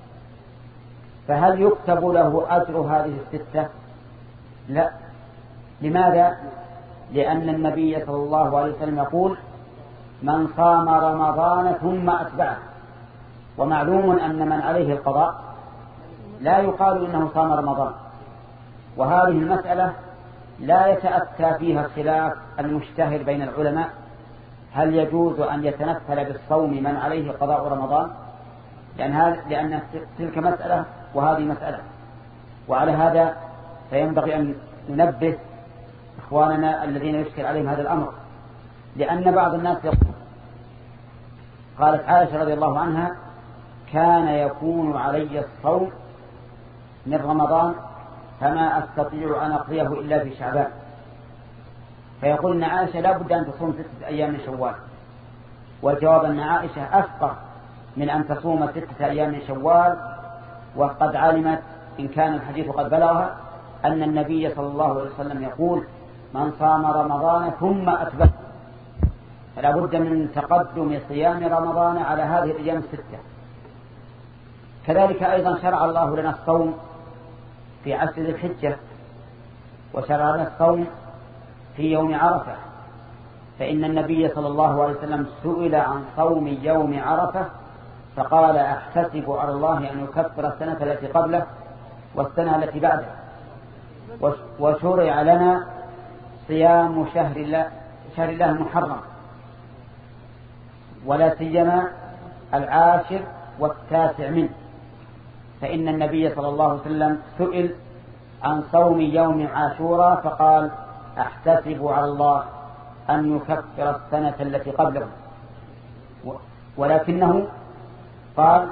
فهل يكتب له أجر هذه الستة؟ لا. لماذا؟ لأن النبي صلى الله عليه وسلم يقول من صام رمضان ثم أتبعه، ومعلوم أن من عليه القضاء لا يقال إنه صام رمضان. وهذه المسألة لا يتأتى فيها الخلاف المشتهر بين العلماء: هل يجوز أن يتنفل بالصوم من عليه قضاء رمضان؟ لأن, هذا لأن تلك مسألة وهذه مسألة. وعلى هذا فينبغي أن ننبه إخواننا الذين يشكل عليهم هذا الأمر، لأن بعض الناس يقول، قالت عائشة رضي الله عنها: كان يكون علي الصوم من رمضان فما أستطيع أن أقضيه إلا في شعبان. فيقول أن عائشة لا بد أن تصوم ستة أيام من شوال. والجواب أن عائشة أفقه من أن تصوم ستة أيام من شوال، وقد علمت إن كان الحديث قد بلغها أن النبي صلى الله عليه وسلم يقول من صام رمضان ثم أتبعه، فلا بد من تقدم صيام رمضان على هذه الأيام الستة. كذلك أيضا شرع الله لنا الصوم في عشر ذي الحجة، وشرع لنا الصوم في يوم عرفة، فإن النبي صلى الله عليه وسلم سئل عن صوم يوم عرفة فقال أحتسب على الله أن يكفر السنة التي قبله والسنة التي بعده. وشرع لنا صيام شهر الله شهر الله المحرم، ولا سيما العاشر والتاسع منه، فإن النبي صلى الله عليه وسلم سئل عن صوم يوم عاشوراء فقال أحتسب على الله أن يكفر السنة التي قبله، ولكنه قال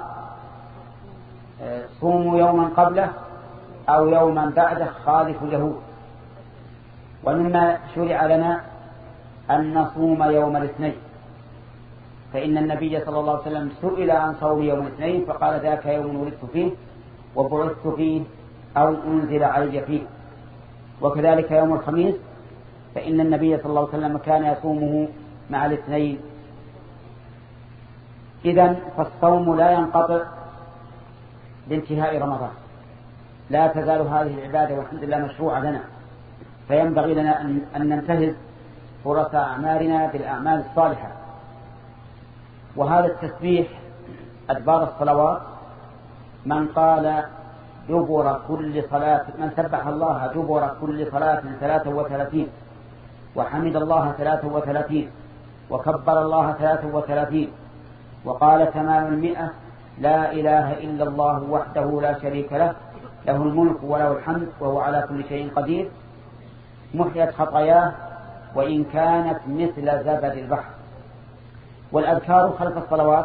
صوموا يوما قبله أو يوما بعده خالف اليهود. ومما شرع لنا أن نصوم يوم الاثنين، فإن النبي صلى الله عليه وسلم سئل عن صوم يوم الاثنين فقال ذاك يوم ولدت فيه وبعثت فيه أو أنزل علي فيه. وكذلك يوم الخميس فإن النبي صلى الله عليه وسلم كان يصومه مع الاثنين. إذن فالصوم لا ينقطع بانتهاء رمضان، لا تزال هذه العبادة والحمد لله مشروعة لنا، فينبغي لنا أن ننتهز فرص أعمالنا بالأعمال الصالحة. وهذا التسبيح أدبار الصلوات من قال دبر كل صلاة من سبح الله دبر كل صلاة ثلاثة وثلاثين وحمد الله ثلاثة وثلاثين وكبر الله ثلاثة وثلاثين وقال تمام المئة لا إله إلا الله وحده لا شريك له له الملك وله الحمد وهو على كل شيء قدير محيت خطاياه وإن كانت مثل زبد البحر. والأذكار خلف الصلوات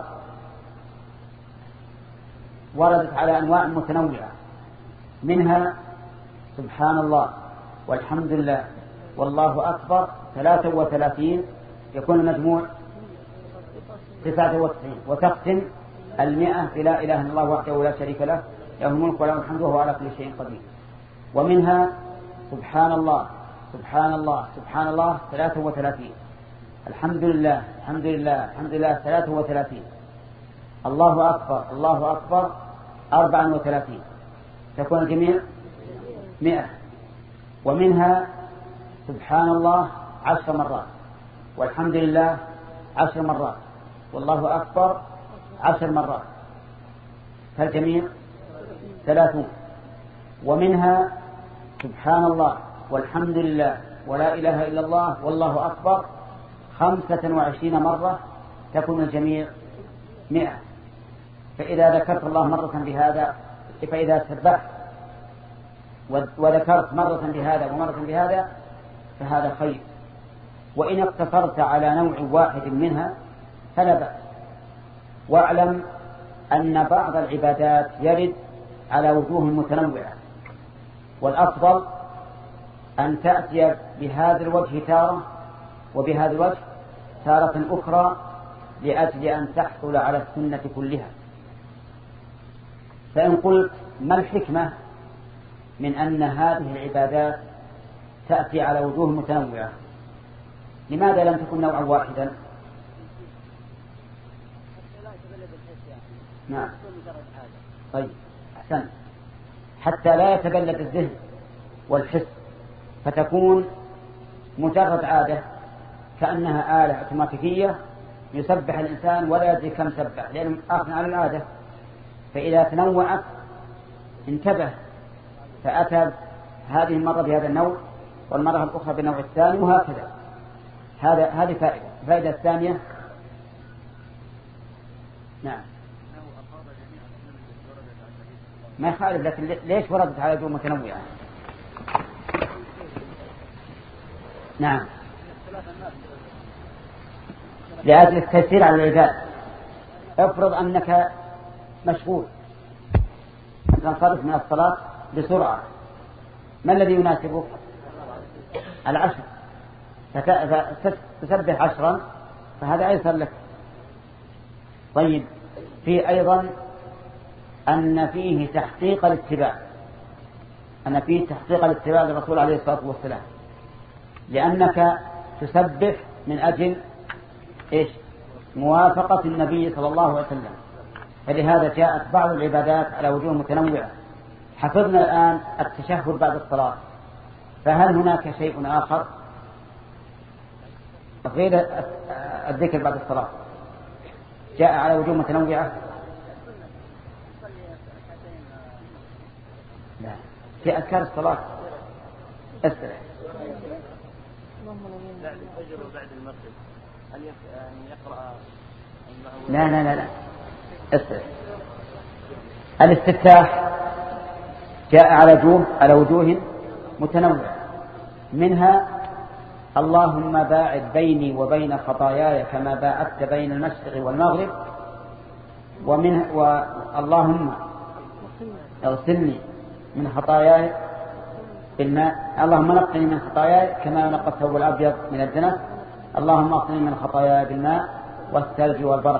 وردت على أنواع متنوعة، منها سبحان الله والحمد لله والله أكبر ثلاثة وثلاثين يكون المجموع تسعة وتسعين، وتختم المئة بلا إله إلا الله وحده لا شريك له له الملك وله الحمد وهو على كل شيء قدير. ومنها سبحان الله سبحان الله سبحان الله ثلاثة وثلاثين، الحمد لله الحمد لله الحمد لله ثلاثة وثلاثين، الله أكبر الله أكبر أربعا وثلاثين، تكون الجميع مئة. ومنها سبحان الله عشر مرات والحمد لله عشر مرات والله أكبر عشر مرات، فالجميع ثلاثون. ومنها سبحان الله والحمد لله ولا إله إلا الله والله أكبر خمسة وعشرين مرة، تكون الجميع مئة. فإذا ذكرت الله مرة بهذا فإذا سبحت وذكرت مرة بهذا ومرة بهذا فهذا خير. وإن اقتصرت على نوع واحد منها فلا بأس. واعلم أن بعض العبادات يرد على وجوه متنوعة، والأفضل أن تأتي بهذا الوجه تارة وبهذا الوجه تارة أخرى لأجل أن تحصل على السنة كلها. فإن قلت ما الحكمة من أن هذه العبادات تأتي على وجوه متنوعة، لماذا لم تكن نوعا واحدا؟ نعم طيب أحسن، حتى لا يتبلد الذهن والحس فتكون مجرد عادة كأنها آلة اوتوماتيكية يسبح الإنسان ولا يدري كم سبح لأنه أخذ على العادة. فإذا تنوعت انتبه فأتى هذه المرة بهذا النوع والمرة الأخرى بالنوع الثاني وهكذا. هذا هذه فائدة. الفائدة الثانية نعم ما يخالف، لكن ليش وردت على وجوه متنوعة؟ نعم لأجل التيسير على العباد. افرض أنك مشغول تنصرف من الصلاة بسرعة، ما الذي يناسبك؟ العشر، فتسبح عشرا فهذا أيسر لك. طيب في أيضا أن فيه تحقيق الاتباع، أن فيه تحقيق الاتباع للرسول عليه الصلاة والسلام، لأنك تسبح من أجل إيش؟ موافقة النبي صلى الله عليه وسلم. فلهذا جاءت بعض العبادات على وجوه متنوعة. حفظنا الآن التشهد بعد الصلاة، فهل هناك شيء آخر غير الذكر بعد الصلاة جاء على وجوه متنوعة؟ لا، في أذكار الصلاة أسرع. بعد المغرب هل يقرأ؟ لا لا لا لا أسرع. الاستفتاح جاء على وجوه على وجوه متنوعة، منها اللهم باعد بيني وبين خطاياي كما باعدت بين المشرق والمغرب، ومنها واللهم اغسلني من خطاياي بالماء، اللهم نقني من خطاياي كما ينقى الثوب الأبيض من الدنس، اللهم اغسلني من خطاياي بالماء والثلج والبرد.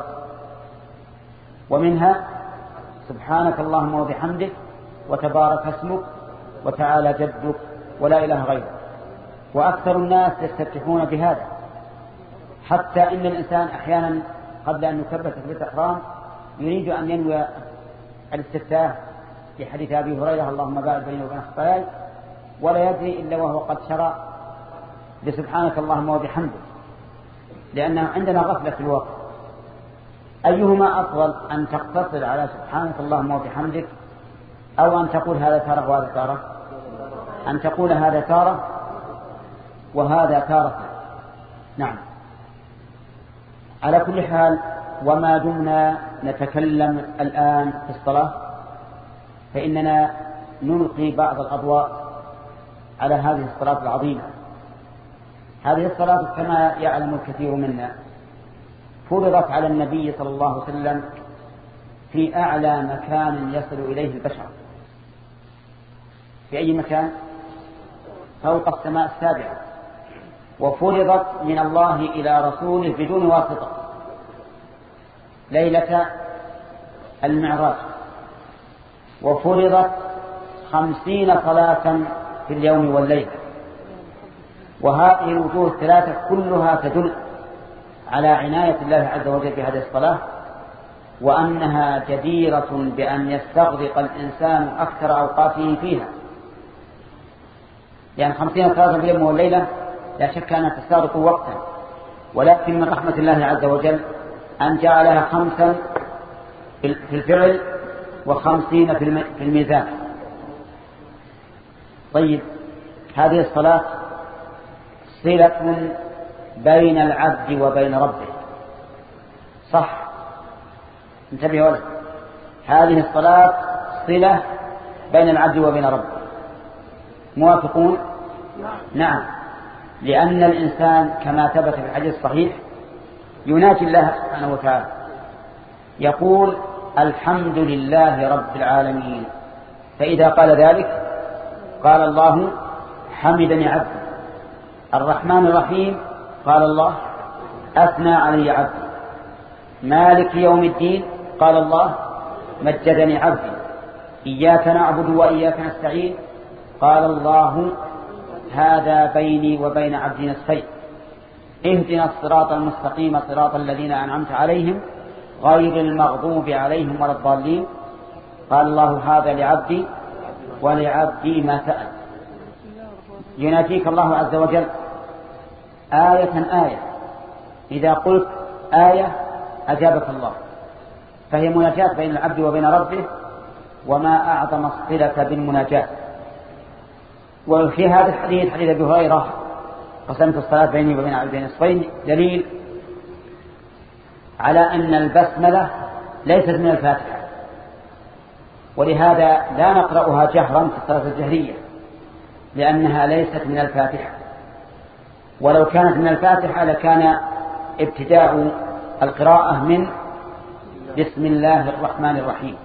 ومنها سبحانك اللهم وبحمدك وتبارك اسمك وتعالى جدك ولا إله غيرك. وأكثر الناس يستفتحون بهذا، حتى إن الإنسان أحيانا قبل أن يكبر تكبيرة الإحرام يريد أن ينوي الاستفتاح في حديث أبي هريرة اللهم باعد بيني وبين خطاياي، ولا يدري إلا وهو قد شرع بسبحانك اللهم وبحمدك، لأنه عندنا غفلة في الوقت. أيهما أفضل، أن تقتصر على سبحانك اللهم وبحمدك أو أن تقول هذا تارة وهذا تارة، أن تقول هذا تارة وهذا تارة. نعم. على كل حال، وما دمنا نتكلم الآن في الصلاة فإننا نلقي بعض الأضواء على هذه الصلاة العظيمة. هذه الصلاة كما يعلم الكثير منا فرضت على النبي صلى الله عليه وسلم في أعلى مكان يصل إليه البشر. في أي مكان؟ فوق السماء السابعة. وفرضت من الله إلى رسوله بدون واسطة ليلة المعراج. وفرضت خمسين صلاة في اليوم والليلة. وهذه الوجوه الثلاثة كلها تدل على عناية الله عز وجل بهذه الصلاة، وأنها جديرة بأن يستغرق الإنسان أكثر أوقاته فيها. يعني خمسين صلاة في اليوم والليلة لا شك أنها تستغرق وقتا، ولكن من رحمة الله عز وجل أن جعلها خمسا في الفعل وخمسين في الميزان. طيب، هذه الصلاة صلة بين العبد وبين ربه. صح، انتبهوا له، هذه الصلاة صلة بين العبد وبين ربه. موافقون؟ نعم. لأن الإنسان كما ثبت في الحديث الصحيح يناجي الله سبحانه وتعالى يقول الحمد لله رب العالمين، فإذا قال ذلك قال الله حمدني عبدي. الرحمن الرحيم قال الله أثنى علي عبدي. مالك يوم الدين قال الله مجدني عبدي. إياك نعبد وإياك نستعين قال الله هذا بيني وبين عبدي نصفين. اهدنا الصراط المستقيم صراط الذين أنعمت عليهم غير المغضوب عليهم ولا الضالين قال الله هذا لعبدي ولعبدي ما سأل. يناديك الله عز وجل آية آية. إذا قلت آية أجابك الله، فهي مناجاة بين العبد وبين ربه، وما أعظم الصلة بالمناجاة. وفي هذا الحديث حديث أبي هريرة قسمت الصلاة بيني وبين عبدي نصفين دليل على أن البسملة ليست من الفاتحة، ولهذا لا نقرأها جهرا في الصلاة الجهرية لأنها ليست من الفاتحة. ولو كانت من الفاتحة لكان ابتداء القراءة من بسم الله الرحمن الرحيم.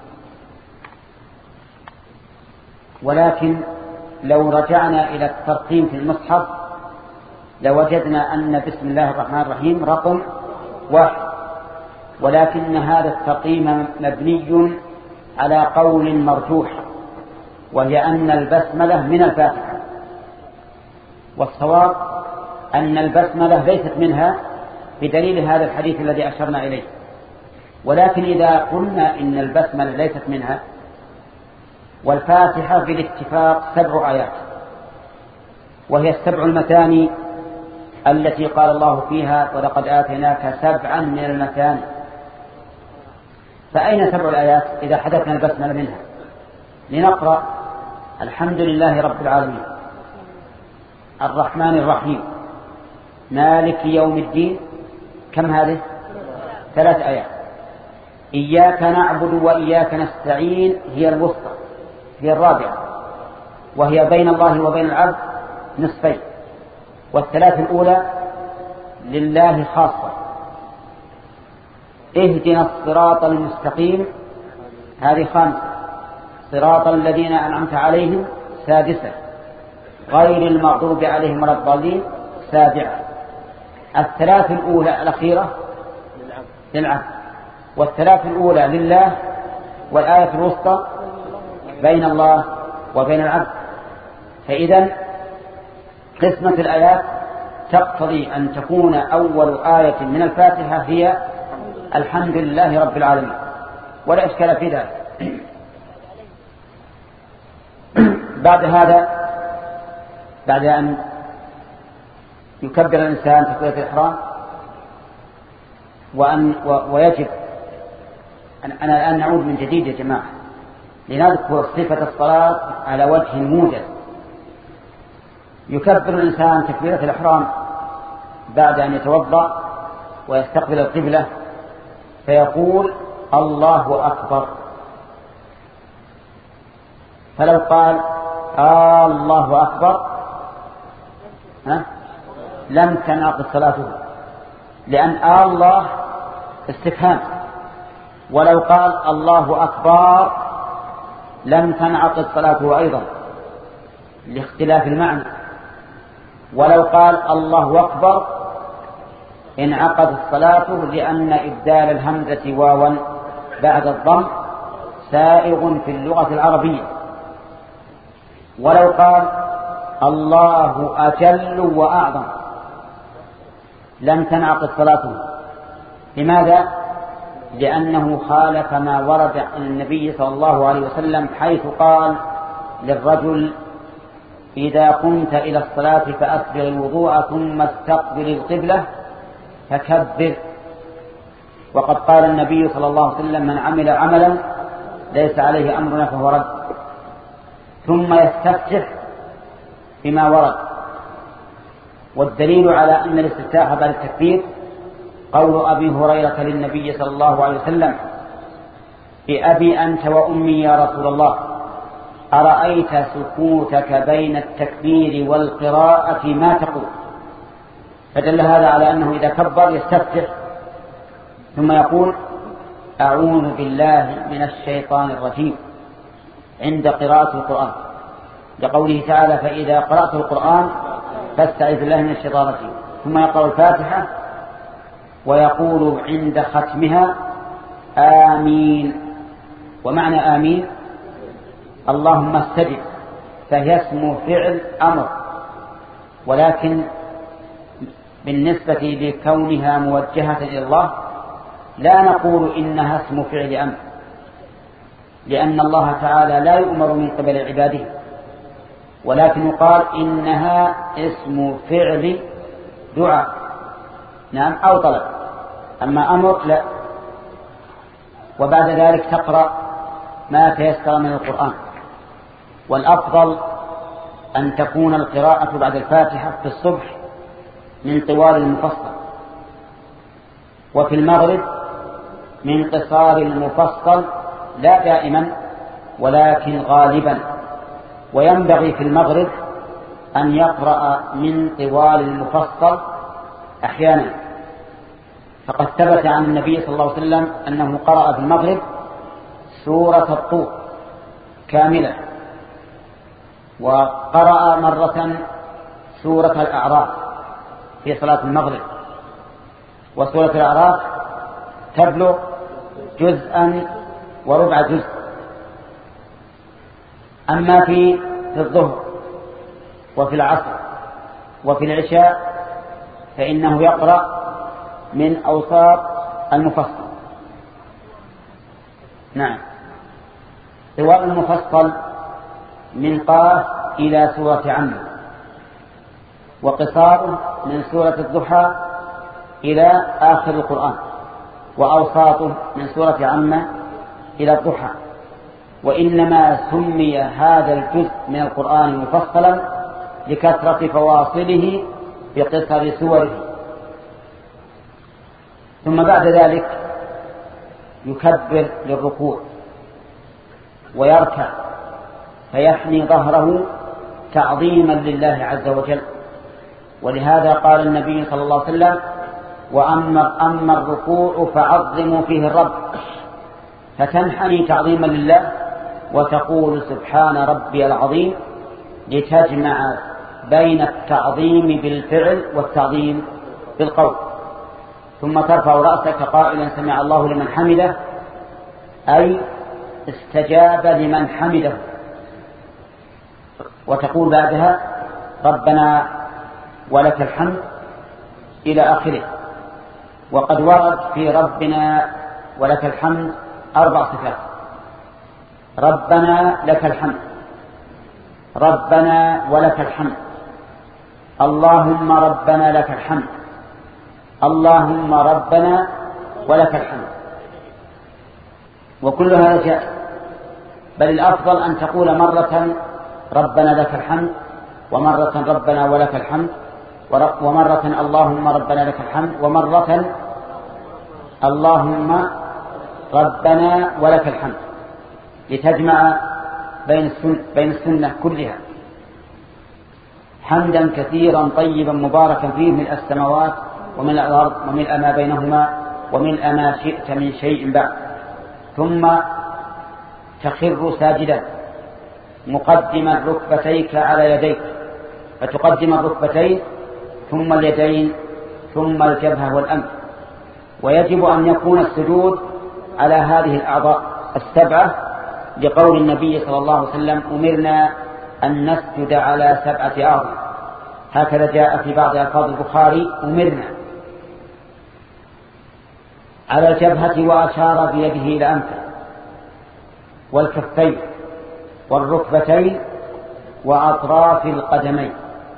ولكن لو رجعنا إلى الترقيم في المصحف لوجدنا أن بسم الله الرحمن الرحيم رقم واحد، ولكن هذا الترقيم مبني على قول مرجوح، وهي أن البسملة من الفاتحة. والصواب أن البسملة ليست منها بدليل هذا الحديث الذي أشرنا إليه. ولكن إذا قلنا إن البسملة ليست منها، والفاتحة بالاتفاق سبع آيات، وهي السبع المثاني التي قال الله فيها ولقد آتيناك سبعا من المثاني. فأين سبع الآيات إذا حدثنا البسملة منها؟ لنقرأ الحمد لله رب العالمين الرحمن الرحيم مالك يوم الدين. كم هذه؟ ثلاث آيات. إياك نعبد وإياك نستعين هي الوسطى، هي الرابعة، وهي بين الله وبين العبد نصفين. والثلاث الأولى لله خاصة. اهدنا الصراط المستقيم هذه خامسة. صراط الذين أنعمت عليهم سادسة. غير المغضوب عليهم ولا الضالين سابعة. الثلاث الأولى الأخيرة للعبد، والثلاث الأولى لله، والآية الوسطى بين الله وبين العبد. فإذا قسمة الآيات تقتضي أن تكون أول آية من الفاتحة هي الحمد لله رب العالمين، ولا إشكال في ذلك. بعد هذا، بعد أن يكبر الإنسان تكبيرة الإحرام، وأن و... ويجب أن أنا الآن نعود من جديد يا جماعة لنذكر صفة الصلاة على وجه موجز. يكبر الإنسان تكبيرة الإحرام بعد أن يتوضأ ويستقبل القبلة فيقول الله أكبر. فلو قال آه الله أكبر ها؟ لم تنعقد صلاته، لأن آه الله استفهام، ولو قال الله أكبر لم تنعقد صلاته أيضا لاختلاف المعنى. ولو قال الله أكبر انعقد الصلاة، لأن إبدال الهمزة واوا بعد الضم سائغ في اللغة العربية. ولو قال الله أجل وأعظم لم تنعقد صلاته. لماذا؟ لأنه خالف ما ورد عن النبي صلى الله عليه وسلم، حيث قال للرجل إذا قمت إلى الصلاة فأسبغ الوضوء ثم استقبل القبلة فكبر. وقد قال النبي صلى الله عليه وسلم من عمل عملا ليس عليه أمرنا فهو رد. ثم يستفتح بما ورد. والدليل على أن الاستفتاح بعد التكبير قول أبي هريرة للنبي صلى الله عليه وسلم بأبي أنت وأمي يا رسول الله أرأيت سكوتك بين التكبير والقراءة ما تقول؟ فدل هذا على أنه إذا كبر يستفتح ثم يقول أعوذ بالله من الشيطان الرجيم عند قراءة القرآن، لقوله تعالى فإذا قرأت القرآن فاستعذ بالله من الشيطان الرجيم. ثم يقرأ الفاتحة ويقول عند ختمها آمين. ومعنى آمين اللهم استجب، فهي اسم فعل أمر، ولكن بالنسبة لكونها موجهة إلى الله لا نقول إنها اسم فعل أمر، لأن الله تعالى لا يؤمر من قبل عباده، ولكن يقال إنها اسم فعل دعاء نعم أو طلب، أما أمر لا. وبعد ذلك تقرأ ما تيسر من القرآن، والأفضل أن تكون القراءة بعد الفاتحة في الصبح من طوال المفصل، وفي المغرب من قصار المفصل، لا دائما ولكن غالبا. وينبغي في المغرب أن يقرأ من طوال المفصل أحيانا، فقد ثبت عن النبي صلى الله عليه وسلم أنه قرأ في المغرب سورة الطور كاملة، وقرأ مرة سورة الأعراف في صلاة المغرب، وسورة الأعراف تبلغ جزءا وربع جزء. أما في في الظهر وفي العصر وفي العشاء فإنه يقرأ من أوساط المفصل. نعم، طوال المفصل من قاف إلى سورة عمة، وقصاره من سورة الضحى إلى آخر القرآن، وأوساطه من سورة عمة إلى الضحى. وإنما سمي هذا الجزء من القرآن مفصلا لكثرة فواصله بقصر سوره. ثم بعد ذلك يكبر للركوع ويركع فيحني ظهره تعظيما لله عز وجل. ولهذا قال النبي صلى الله عليه وسلم وأما أما الركوع فعظموا فيه الرب، فتنحني تعظيما لله وتقول سبحان ربي العظيم، لتجمع بين التعظيم بالفعل والتعظيم بالقول. ثم ترفع رأسك قائلا سمع الله لمن حمده، أي استجاب لمن حمده، وتقول بعدها ربنا ولك الحمد إلى آخره. وقد ورد في ربنا ولك الحمد أربع صفات: ربنا لك الحمد، ربنا ولك الحمد، اللهم ربنا لك الحمد، اللهم ربنا ولك الحمد. وكل هذا جاء. بل الأفضل أن تقول مرة ربنا لك الحمد، ومرة ربنا ولك الحمد، ومرة اللهم ربنا لك الحمد، ومرة اللهم ربنا ولك الحمد، لتجمع بين السنة, بين السنة كلها. حمدا كثيرا طيبا مباركا فيه ملء السماوات وملء الأرض وملء ما بينهما وملء ما شئت من شيء بعد. ثم تخر ساجدا مقدما ركبتيك على يديك، فتقدم الركبتين ثم اليدين ثم الجبهة والأنف. ويجب أن يكون السجود على هذه الأعضاء السبعة، لقول النبي صلى الله عليه وسلم أمرنا أن نسجد على سبعة أعضاء، هكذا جاء في بعض ألفاظ البخاري أمرنا. على الجبهة وأشار بيده إلى أنفه والكفين والركبتين وأطراف القدمين.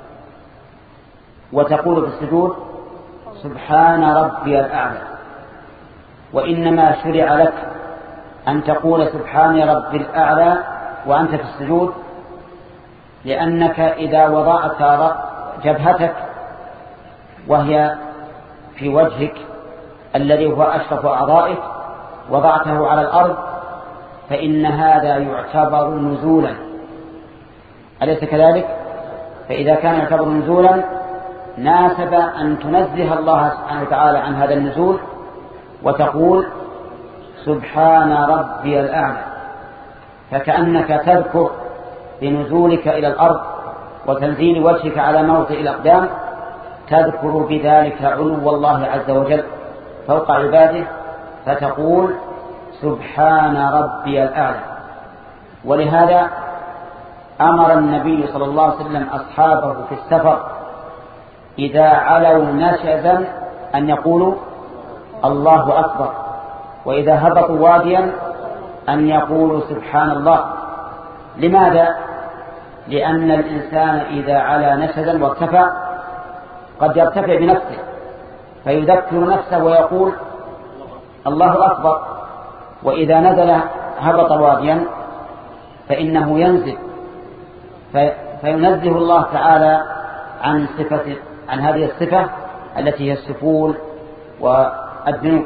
وتقول في السجود سبحان ربي الأعلى. وإنما شرع لك أن تقول سبحان ربي الأعلى وأنت في السجود، لأنك إذا وضعت جبهتك وهي في وجهك الذي هو أشرف أعضائك وضعته على الأرض فإن هذا يعتبر نزولا، أليس كذلك؟ فإذا كان يعتبر نزولا ناسب أن تنزه الله سبحانه وتعالى عن هذا النزول وتقول سبحان ربي الأعلى، فكأنك تذكر بنزولك إلى الأرض وتنزيل وجهك على موطئ الأقدام، تذكر بذلك علو الله عز وجل فوق عباده، فتقول سبحان ربي الأعلى. ولهذا أمر النبي صلى الله عليه وسلم أصحابه في السفر إذا علوا نشزا أن يقولوا الله أكبر، وإذا هبطوا واديا أن يقولوا سبحان الله. لماذا؟ لأن الإنسان إذا علا نشزا وارتفع قد يرتفع بنفسه فيذكر نفسه ويقول الله أكبر، وإذا نزل هبط واديا فإنه ينزل فينزه الله تعالى عن صفة عن هذه الصفة التي هي السفول والذنوب.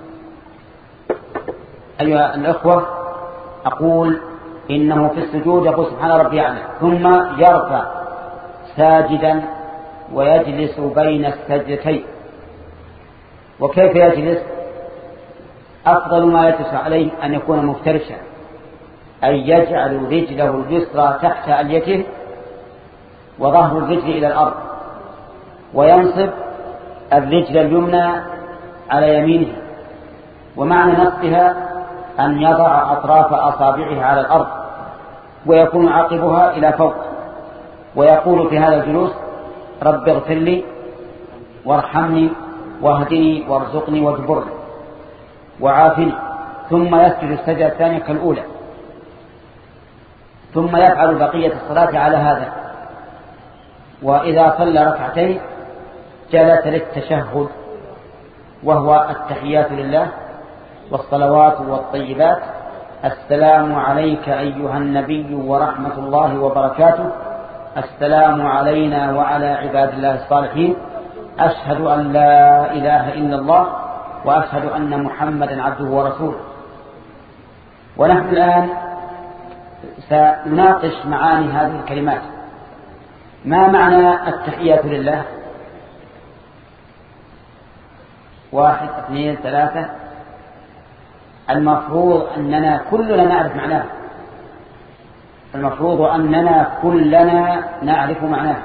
أيها الأخوة، أقول إنه في السجود يقول سبحان ربي الأعلى ثم يرفع ساجدا ويجلس بين السجدتين. وكيف يجلس؟ أفضل ما يجلس عليه أن يكون مفترشا، أي يجعل رجله اليسرى تحت أليته وظهر الرجل إلى الأرض، وينصب الرجل اليمنى على يمينه. ومعنى نصبها أن يضع أطراف أصابعه على الأرض ويكون عقبها إلى فوق، ويقول في هذا الجلوس رب اغفر لي وارحمني واهدني وارزقني واجبرني وعافني، ثم يسجد السجدة الثانية كالأولى، ثم يفعل بقية الصلاة على هذا. وإذا صلى ركعتين جلس للتشهد، وهو التحيات لله والصلوات والطيبات، السلام عليك أيها النبي ورحمة الله وبركاته، السلام علينا وعلى عباد الله الصالحين، أشهد أن لا إله إلا الله وأشهد أن محمدا عبده ورسوله. ونحن الآن سنناقش معاني هذه الكلمات. ما معنى التحيات لله؟ واحد اثنين ثلاثة. المفروض أننا كلنا نعرف معناه، المفروض أننا كلنا نعرف معناه،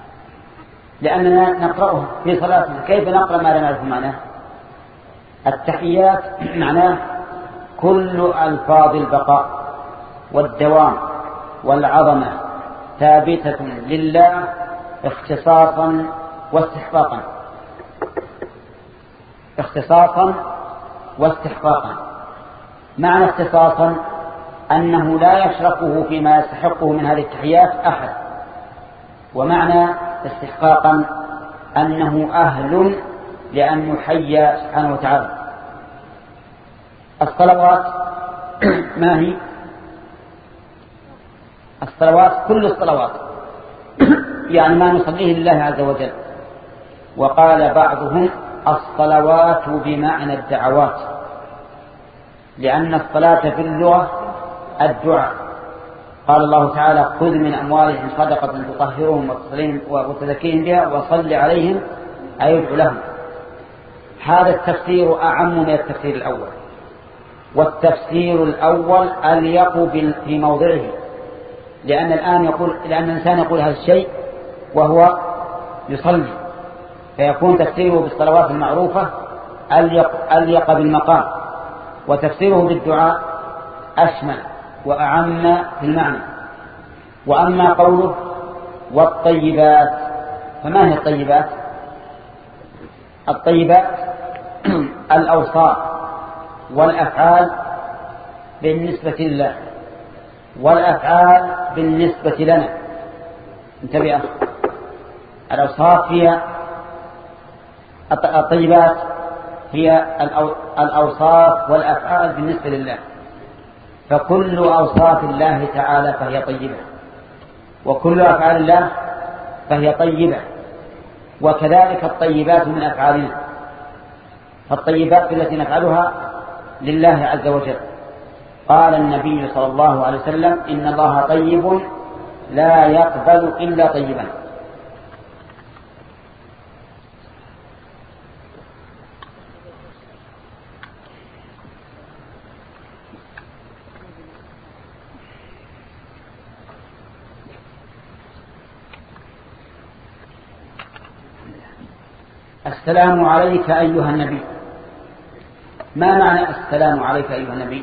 لأننا نقرأها في صلاتنا. كيف نقرأ ما لا نعرف معناه؟ التحيات معناه كل ألفاظ البقاء والدوام والعظمة ثابتة لله اختصاصا واستحقاقا، اختصاصا واستحقاقا. معنى اختصاصا أنه لا يشركه فيما يستحقه من هذه التحيات أحد، ومعنى استحقاقا أنه أهل لأن يحيى سبحانه وتعالى. الصلوات ما هي؟ الصلوات كل الصلوات يعني ما نصليه لله عز وجل. وقال بعضهم الصلوات بمعنى الدعوات، لأن الصلاة في اللغة الدعاء. قال الله تعالى خذ من أموالهم صدقة تطهرهم وتزكيهم بها وصل عليهم أي ادع لهم. هذا التفسير أعم من التفسير الأول، والتفسير الأول أليق في موضعه، لأن الآن يقول لأن الإنسان يقول هذا الشيء وهو يصلي، فيكون تفسيره بالصلوات المعروفة أليق, أليق بالمقام، وتفسيره بالدعاء أشمل وأعم في المعنى. وأما قوله والطيبات، فما هي الطيبات؟ الطيبات الأوصاف والأفعال بالنسبة لله والأفعال بالنسبة لنا. انتبه، الأوصاف هي الطيبات هي الأوصاف والأفعال بالنسبة لله، فكل أوصاف الله تعالى فهي طيبة، وكل أفعال الله فهي طيبة، وكذلك الطيبات من أفعالنا، فالطيبات التي نفعلها لله عز وجل. قال النبي صلى الله عليه وسلم إن الله طيب لا يقبل إلا طيبا. السلام عليك أيها النبي. ما معنى السلام عليك أيها النبي؟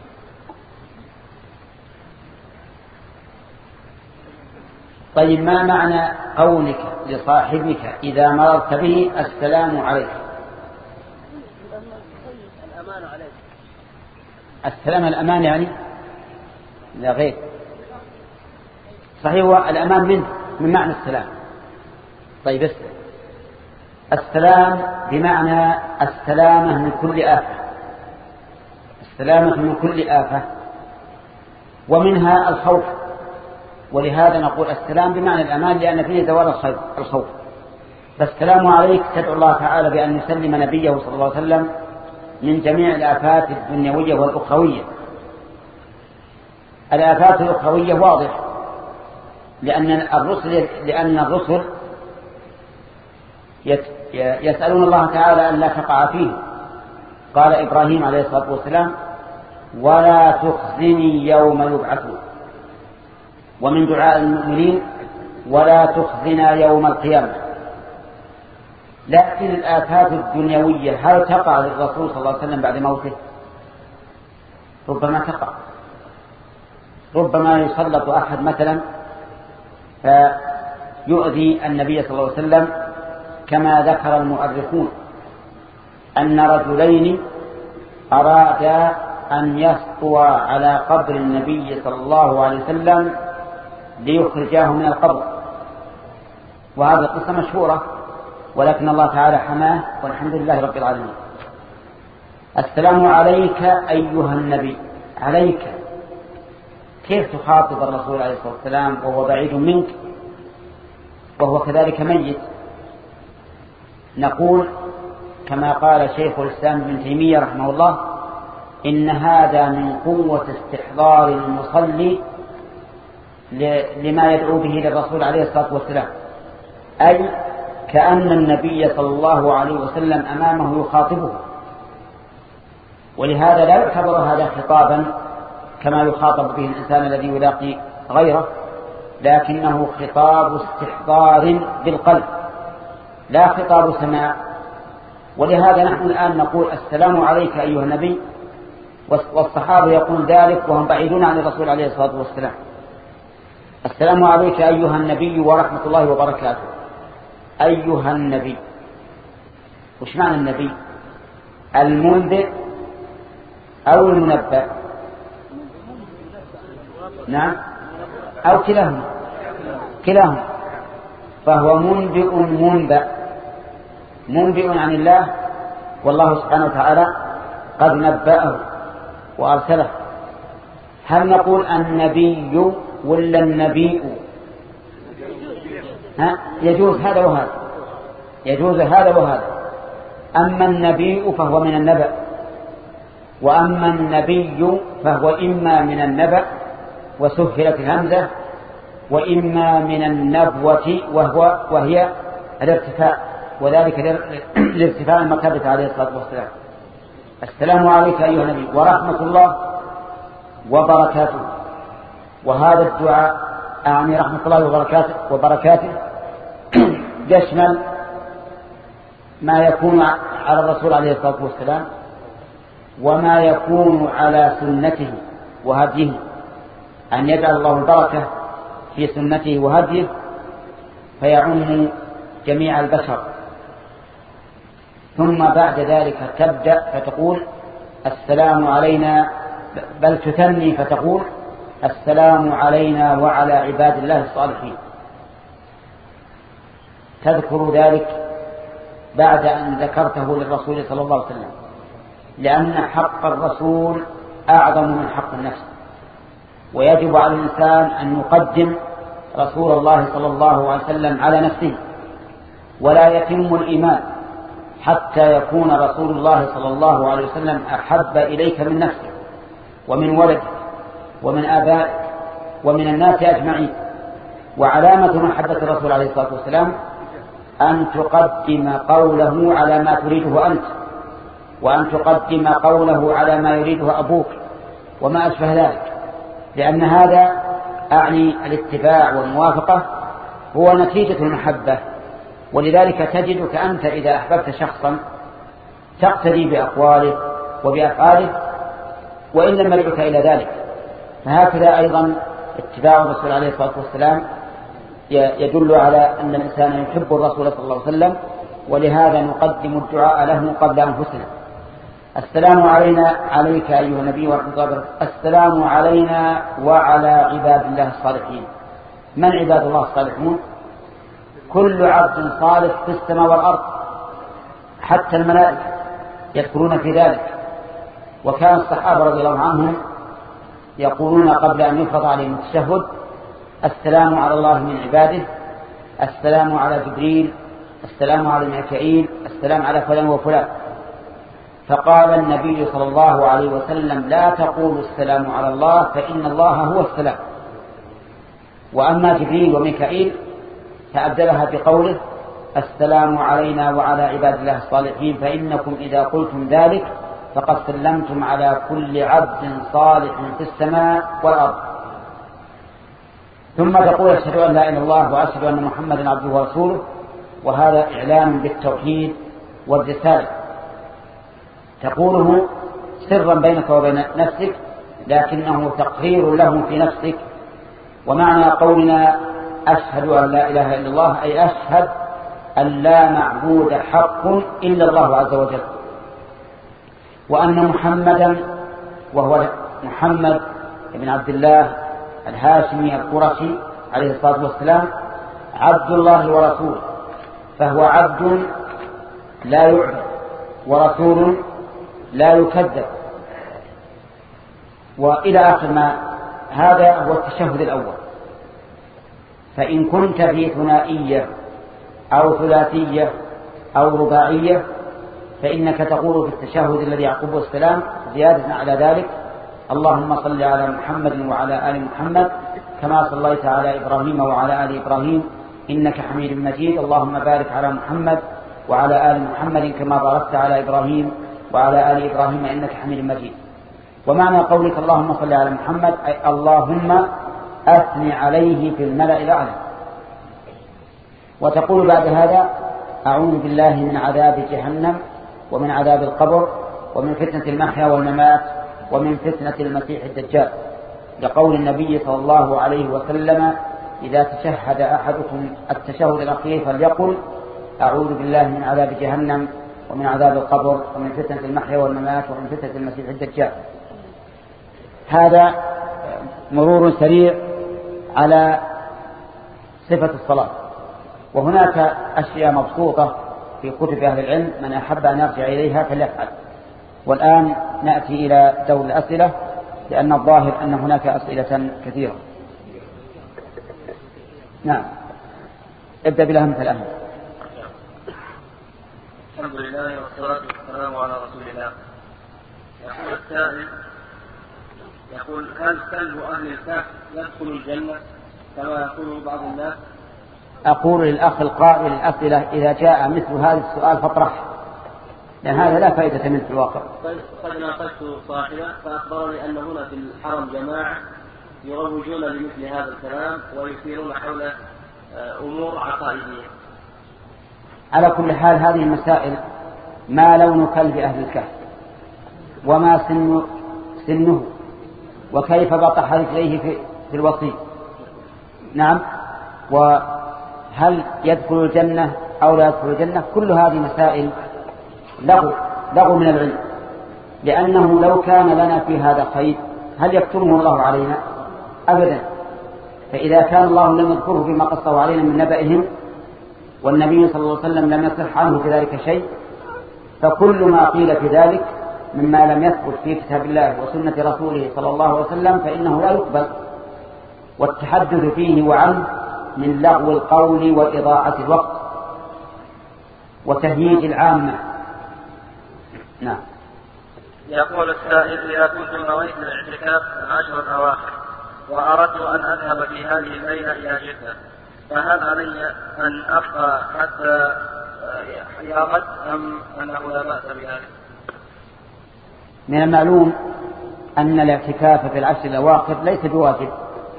طيب ما معنى قولك لصاحبك إذا مررت به السلام عليك؟ الأمان عليك. السلام الأمان يعني لا غير صحيح، هو الأمان منه من معنى السلام. طيب اسلام. السلام بمعنى السلامة من كل آفة، السلامة من كل آفة ومنها الخوف، ولهذا نقول السلام بمعنى الأمان لأن فيه زوال الخوف. فالسلام عليك تدعو الله تعالى بأن يسلم نبيه صلى الله عليه وسلم من جميع الآفات الدنيوية والأخروية. الآفات الأخروية واضح، لأن الرسل لأن الرسل يسألون الله تعالى أن لا تقع فيه. قال إبراهيم عليه الصلاة والسلام ولا تخزني يوم يبعثون، ومن دعاء المؤمنين ولا تخزنا يوم القيامة. لكن الآفات الدنيوية هل تقع للرسول صلى الله عليه وسلم بعد موته؟ ربما تقع، ربما يسلط أحد مثلا فيؤذي النبي صلى الله عليه وسلم، كما ذكر المؤرخون أن رجلين أرادا أن يسطوا على قبر النبي صلى الله عليه وسلم ليخرجاه من القبر، وهذه القصة مشهورة، ولكن الله تعالى حماه والحمد لله رب العالمين. السلام عليك أيها النبي. عليك، كيف تخاطب الرسول عليه الصلاة والسلام وهو بعيد منك وهو كذلك ميت؟ نقول كما قال شيخ الإسلام ابن تيمية رحمه الله إن هذا من قوة استحضار المصلي لما يدعو به للرسول عليه الصلاة والسلام، أي كأن النبي صلى الله عليه وسلم أمامه يخاطبه، ولهذا لا يعتبر هذا خطابا كما يخاطب به الإنسان الذي يلاقي غيره، لكنه خطاب استحضار بالقلب لا خطاب سماع. ولهذا نحن الآن نقول السلام عليك أيها النبي، والصحابة يقول ذلك وهم بعيدون عن الرسول عليه الصلاة والسلام. السلام عليك أيها النبي ورحمة الله وبركاته. أيها النبي، وش معنى النبي؟ المنذر أو المنبأ؟ نعم، أو كلاهما كلاهما فهو منبئ منبأ، منبئ عن الله، والله سبحانه وتعالى قد نبأه وأرسله. هل نقول النبي ولا النبي؟ ها؟ يجوز هذا وهذا، يجوز هذا وهذا. أما النبي فهو من النبأ، وأما النبي فهو إما من النبأ وسهلت الهمزة، وإما من النبوة وهو وهي الارتفاع، وذلك لارتفاع المرتبة عليه الصلاة والسلام. السلام عليك أيها النبي ورحمة الله وبركاته. وهذا الدعاء أعني رحمة الله وبركاته وبركاته يشمل ما يكون على الرسول عليه الصلاة والسلام وما يكون على سنته وهديه، أن يجعل الله البركة في سنته وهديه فيعم جميع البشر. ثم بعد ذلك تبدأ فتقول السلام علينا، بل تثني فتقول السلام علينا وعلى عباد الله الصالحين. تذكر ذلك بعد أن ذكرته للرسول صلى الله عليه وسلم، لأن حق الرسول أعظم من حق النفس، ويجب على الإنسان أن يقدم رسول الله صلى الله عليه وسلم على نفسه. ولا يتم الإيمان حتى يكون رسول الله صلى الله عليه وسلم أحب إليك من نفسك ومن ولدك ومن آبائك ومن الناس أجمعين. وعلامة محبة الرسول عليه الصلاة والسلام أن تقدم قوله على ما تريده أنت، وأن تقدم قوله على ما يريده أبوك وما أشبه ذلك، لأن هذا أعني الاتباع والموافقة هو نتيجة المحبة. ولذلك تجدك أنت إذا أحببت شخصا تقتدي بأقواله وبأفعاله وإن لم يدعك إلى ذلك. فهكذا أيضا اتباع الرسول عليه الصلاة والسلام يدل على أن الإنسان يحب الرسول صلى الله عليه وسلم، ولهذا نقدم الدعاء له قبل أنفسنا. السلام علينا عليك أيها النبي ورحمة الله وبركاته. السلام علينا وعلى عباد الله الصالحين. من عباد الله الصالحون؟ كل عبد صالح في السماء والأرض، حتى الملائكة يذكرون في ذلك. وكان الصحابة رضي الله عنهم يقولون قبل أن يفرض عليهم التشهد السلام على الله من عباده، السلام على جبريل، السلام على ميكائيل، السلام على فلان وفلان. فقال النبي صلى الله عليه وسلم لا تقولوا السلام على الله فإن الله هو السلام. وأما جبريل وميكائيل فأبدلها بقوله السلام علينا وعلى عباد الله الصالحين، فإنكم إذا قلتم ذلك فقد سلمتم على كل عبد صالح في السماء والأرض. ثم تقول أشهد أن لا إله إلا الله وأشهد أن محمدا عبده ورسوله، وهذا إعلان بالتوحيد والرسالة، تقوله سرا بينك وبين نفسك لكنه تقرير له في نفسك. ومعنى قولنا أشهد أن لا إله إلا الله أي أشهد أن لا معبود حق إلا الله عز وجل، وأن محمدا وهو محمد بن عبد الله الهاشمي القرشي عليه الصلاة والسلام عبد الله ورسوله، فهو عبد لا يعبد ورسول لا يكذب. وإلى آخر ما هذا هو التشهد الأول. فإن كنت في ثنائية أو ثلاثية أو رباعية فإنك تقول في التشهد الذي يعقبه السلام زيادة على ذلك اللهم صل على محمد وعلى آل محمد كما صليت على إبراهيم وعلى آل إبراهيم إنك حميد مجيد، اللهم بارك على محمد وعلى آل محمد كما باركت على إبراهيم وعلى آل إبراهيم إنك حميد مجيد. ومعنى قولك اللهم صل على محمد أي اللهم أثني عليه في الملأ الأعلى. وتقول بعد هذا أعوذ بالله من عذاب جهنم ومن عذاب القبر ومن فتنة المحيا والممات ومن فتنة المسيح الدجال، لقول النبي صلى الله عليه وسلم إذا تشهد أحدكم التشهد الأخير فليقل أعوذ بالله من عذاب جهنم ومن عذاب القبر ومن فتنة المحيا والممات ومن فتنة المسيح الدجال. هذا مرور سريع على صفة الصلاة. وهناك أشياء مبسوطة في كتب أهل العلم، من أحب أن يرجع إليها فليفعل. والآن نأتي إلى دور الأسئلة، لأن الظاهر أن هناك أسئلة كثيرة. نعم. ابدأ بالأهم فالأهم. الحمد لله والصلاة والسلام على رسول الله. يقول السائل يقول هل كلب أهل الكهف يدخل الجنة كما يقول بعض الناس؟ أقول للأخ القائل الأسئلة إذا جاء مثل هذا السؤال فاطرح، لأن هذا لا فائدة منه في الواقع. قد ناقشت صاحبه فأخبرني أن هنا في الحرم جماعة يروجون لمثل هذا الكلام ويثيرون حول أمور عقائدية. على كل حال هذه المسائل ما لون كلب أهل الكهف وما سن سنه وكيف بطح رجليه في, في الوصي، نعم، وهل يدخل الجنة أو لا يدخل الجنة، كل هذه مسائل لغو لغو من العلم، لأنه لو كان لنا في هذا خير هل يكتمه الله علينا؟ أبدا. فإذا كان الله لم يذكره بما قصه علينا من نبأهم والنبي صلى الله عليه وسلم لم يصح عنه في ذلك شيء، فكل ما قيل في ذلك مما لم يثبت في كتاب الله وسنة رسوله صلى الله عليه وسلم فإنه لا يقبل، والتحدث فيه وعنه من لغو القول وإضاعة الوقت وتهييج العامة. نعم. يقول السائل إذا كنت نويت الاعتكاف العشر الأواخر وأردت أن أذهب في هذه الليلة إلى جدة، فهل علي أن أبقى حتى يغد أم أنه لا بأس بذلك؟ من المعلوم أن الاعتكاف في العشر الأواخر ليس بواجب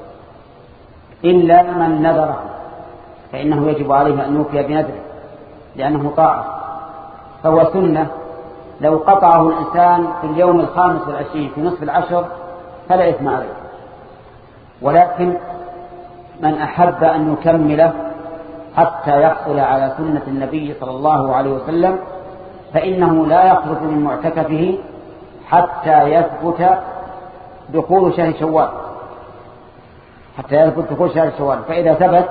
إلا من نذره، فإنه يجب عليه أن يوفي بنذره لأنه طاعة، فهو سنة. لو قطعه الإنسان في اليوم الخامس والعشرين في نصف العشر فلا إثم عليه، ولكن من أحب أن يكمله حتى يحصل على سنة النبي صلى الله عليه وسلم فإنه لا يخرج من معتكفه حتى يثبت دخول شهر شوال حتى يثبت دخول شهر شوال فإذا ثبت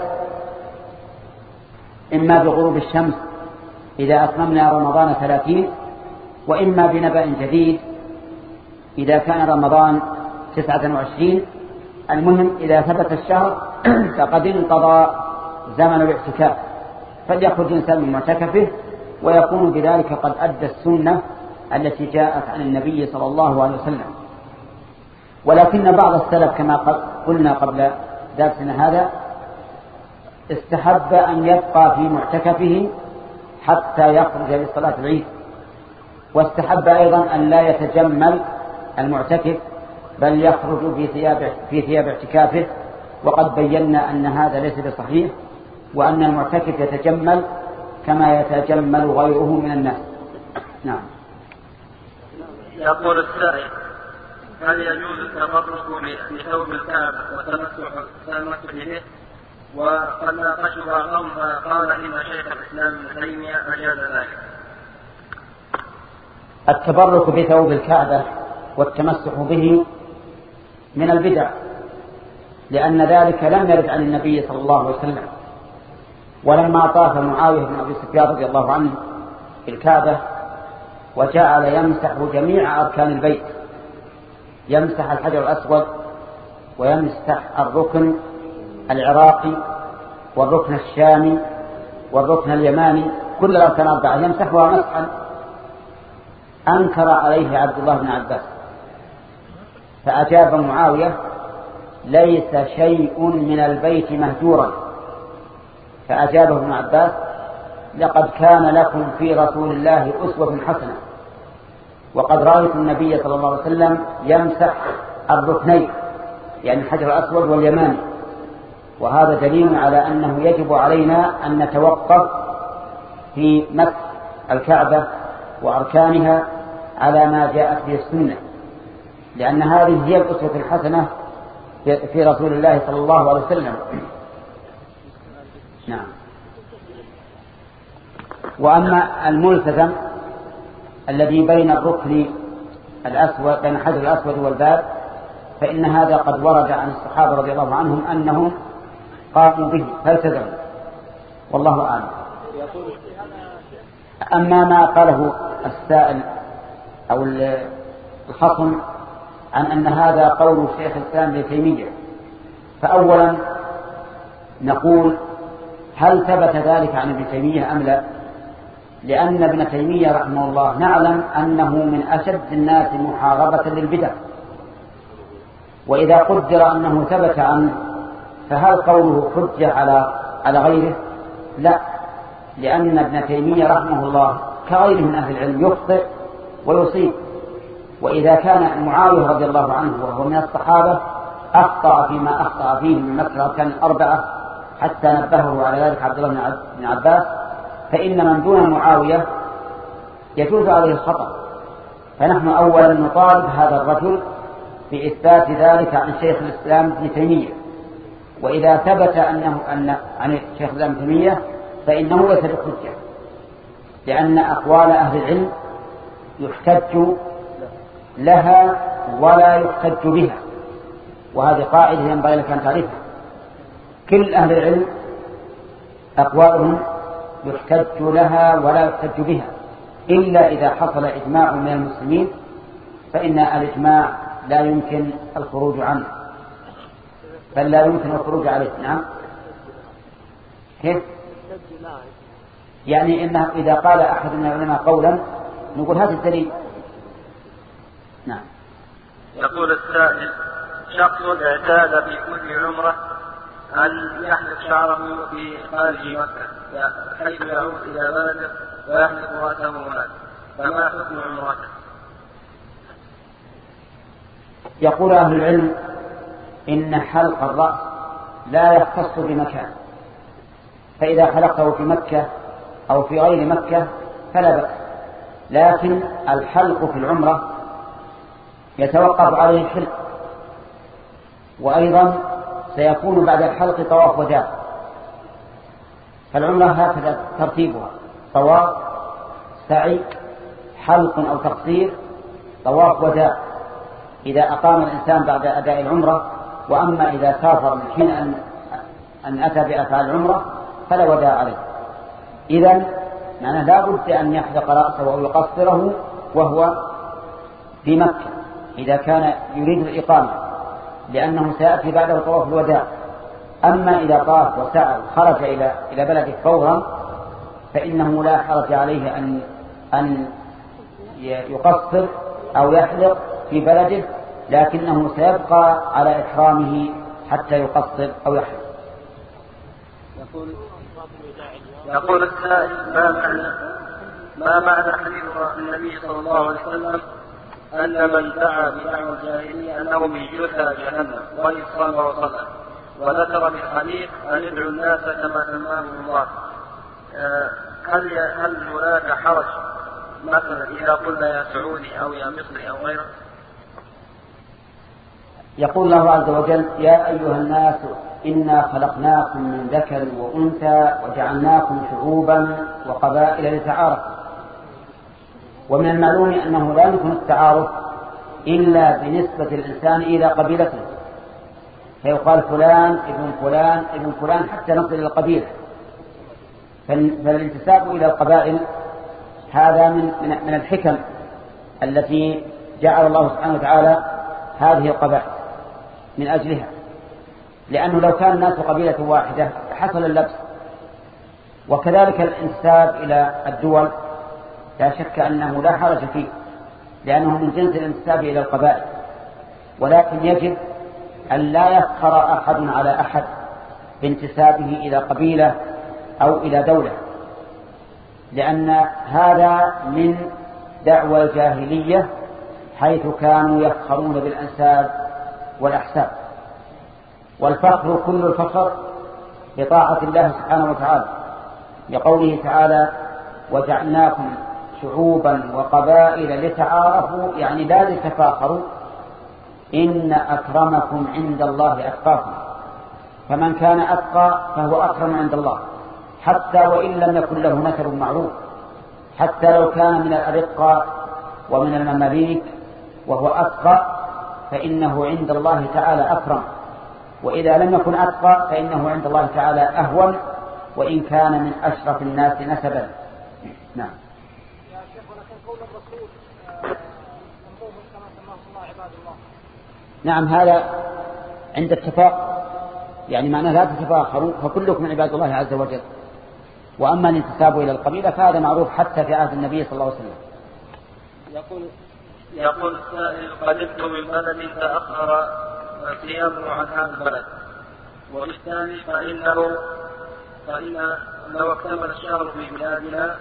إما بغروب الشمس إذا أتممنا رمضان ثلاثين، وإما بنبأ جديد إذا كان رمضان تسعة وعشرين. المهم إذا ثبت الشهر فقد انقضى زمن الاعتكاف، فليخرج الإنسان من معتكفه ويكون بذلك قد أدى السنة التي جاءت عن النبي صلى الله عليه وسلم. ولكن بعض السلف كما قلنا قبل درسنا هذا استحب أن يبقى في معتكفه حتى يخرج لصلاة العيد، واستحب أيضا أن لا يتجمل المعتكف بل يخرج في ثياب في ثياب اعتكافه، وقد بينا أن هذا ليس بصحيح، وأن المعتكف يتجمل كما يتجمل غيره من الناس. نعم. يقول السائل هل يجوز التبرك بثوب الكعبة والتمسك به؟ وقد ناقش بعضهم فقال إن شيخ الإسلام ابن تيمية أجاز ذلك. التبرك بثوب الكعبة والتمسح به من البدع، لأن ذلك لم يرد عن النبي صلى الله عليه وسلم. ولما طاف معاوية بن أبي سفيان رضي الله عنه في الكعبة وجعل يمسح جميع أركان البيت، يمسح الحجر الأسود ويمسح الركن العراقي والركن الشامي والركن اليماني، كل الأركان أربعة يمسحها مسحا، أنكر عليه عبد الله بن عباس فأجاب معاوية ليس شيء من البيت مهجورا، فأجابه ابن عباس لقد كان لكم في رسول الله أسوة حسنة، وقد رأيت النبي صلى الله عليه وسلم يمسح الركنين يعني الحجر الأسود واليماني، وهذا دليل على أنه يجب علينا أن نتوقف في مسح الكعبة وأركانها على ما جاءت به السنة، لأن هذه هي الأسوة الحسنة في رسول الله صلى الله عليه وسلم. نعم. وأما الملتزم الذي بين الركن الأسود بين الحجر الأسود والباب فإن هذا قد ورد عن الصحابة رضي الله عنهم أنهم قاموا به فالتزموا، والله أعلم. أما ما قاله السائل أو الخصم عن أن هذا قول شيخ الإسلام ابن تيمية، فأولا نقول هل ثبت ذلك عن ابن تيمية أم لا؟ لأن ابن تيمية رحمه الله نعلم أنه من أشد الناس محاربة للبدع، وإذا قدر أنه ثبت عنه فهل قوله حجة على على غيره؟ لا، لأن ابن تيمية رحمه الله كغيره من أهل العلم يخطئ ويصيب، وإذا كان معاوية رضي الله عنه وهو من الصحابة أخطأ فيما أخطأ فيه من مثل كان الأربعة حتى نبهه على ذلك عبد الله بن عباس، فإن من دون معاوية يجوز عليه الخطأ. فنحن أولا نطالب هذا الرجل بإثبات ذلك عن شيخ الإسلام ابن تيمية، وإذا ثبت أنه أن عن شيخ الإسلام ابن تيمية فإنه ليس بحجة، لأن أقوال أهل العلم يحتج لها ولا يحتج بها، وهذه قاعدة ينبغي لك أن تعرفها. كل أهل العلم أقوالهم يحتج لها ولا يحتج بها، إلا إذا حصل إجماع من المسلمين فإن الإجماع لا يمكن الخروج عنه، بل لا يمكن الخروج عليه. نعم، كيف؟ يعني إنه إذا قال أحد من العلماء قولا نقول هذا الدليل. نعم. يقول السائل: شخص اعتاد في كل عمره أن يحلق شعره في خارج مكة حيث يعود إلى بلده ويحلق رأسه هناك، فما حكم عمرته؟ يقول أهل العلم إن حلق الرأس لا يختص بمكان، فإذا حلقه في مكة أو في غير مكة فلا بأس، لكن الحلق في العمرة يتوقف عليه الحلق، وأيضا سيكون بعد الحلق طواف وداع، فالعمرة هكذا ترتيبها: طواف، سعي، حلق أو تقصير، طواف وداع إذا أقام الإنسان بعد أداء العمرة. وأما إذا سافر من حين أن, أن أتى بأفعال العمرة فلا وداع عليه. إذن معناه لا بد أن يحلق رأسه أو يقصره وهو في مكة إذا كان يريد الإقامة، لأنه سيأتي بعده طواف الوداع. أما إذا طاف وسعى خرج إلى إلى بلده فورا فإنه لا حرج عليه أن أن يقصر أو يحلق في بلده، لكنه سيبقى على إحرامه حتى يقصر أو يحلق. يقول يقول السائل: ما معنى ما معنى حديث النبي صلى الله عليه وسلم أن من دعا بدعوى الجاهلية أنه من جثى جهنم وإن صام وصلى، وذكر في الحديث أن يدعو الناس كما سماه الله؟ هل هل هناك حرج مثلا إذا قلنا يا سعودي أو يا مصري أو غيره؟ يقول الله عز وجل: يا أيها الناس إنا خلقناكم من ذكر وأنثى وجعلناكم شعوبا وقبائل لتعارفوا. ومن المعلوم أنه لا يمكن التعارف إلا بنسبة الإنسان إلى قبيلته، فيقال فلان ابن فلان ابن فلان حتى نصل إلى القبيلة. فالانتساب إلى القبائل هذا من من الحكم التي جعل الله سبحانه وتعالى هذه القبائل من أجلها، لأنه لو كان الناس قبيلة واحدة حصل اللبس. وكذلك الانتساب إلى الدول لا شك أنه لا حرج فيه، لأنه من جنس الانتساب إلى القبائل، ولكن يجب أن لا يفخر أحد على أحد بانتسابه إلى قبيلة أو إلى دولة، لأن هذا من دعوى الجاهلية حيث كانوا يفخرون بالأنساب والأحساب. والفخر كل الفخر بطاعة الله سبحانه وتعالى، لقوله تعالى: وجعلناكم شعوبا وقبائل لتعارفوا، يعني لا لتفاخروا، إن أكرمكم عند الله أتقاكم، فمن كان أتقى فهو أكرم عند الله، حتى وإن لم يكن له نسب معروف، حتى لو كان من الأرقاء ومن المماليك وهو أتقى فإنه عند الله تعالى أكرم، وإذا لم يكن أتقى فإنه عند الله تعالى أهون وإن كان من أشرف الناس نسبا. نعم. يا شيخ، ولكن قول الرسول انظروا كما سماه الله عباد الله. نعم، هذا عند اتفاق يعني معناه لا تتفاخروا فكلكم عباد الله عز وجل. وأما الانتساب إلى القبيلة فهذا معروف حتى في عهد النبي صلى الله عليه وسلم. يقول يقول السائل: قدمت من بلد تأخر صيامه عن هذا البلد، وبالتالي فإنه فإن لو اكتمل الشهر في بلادنا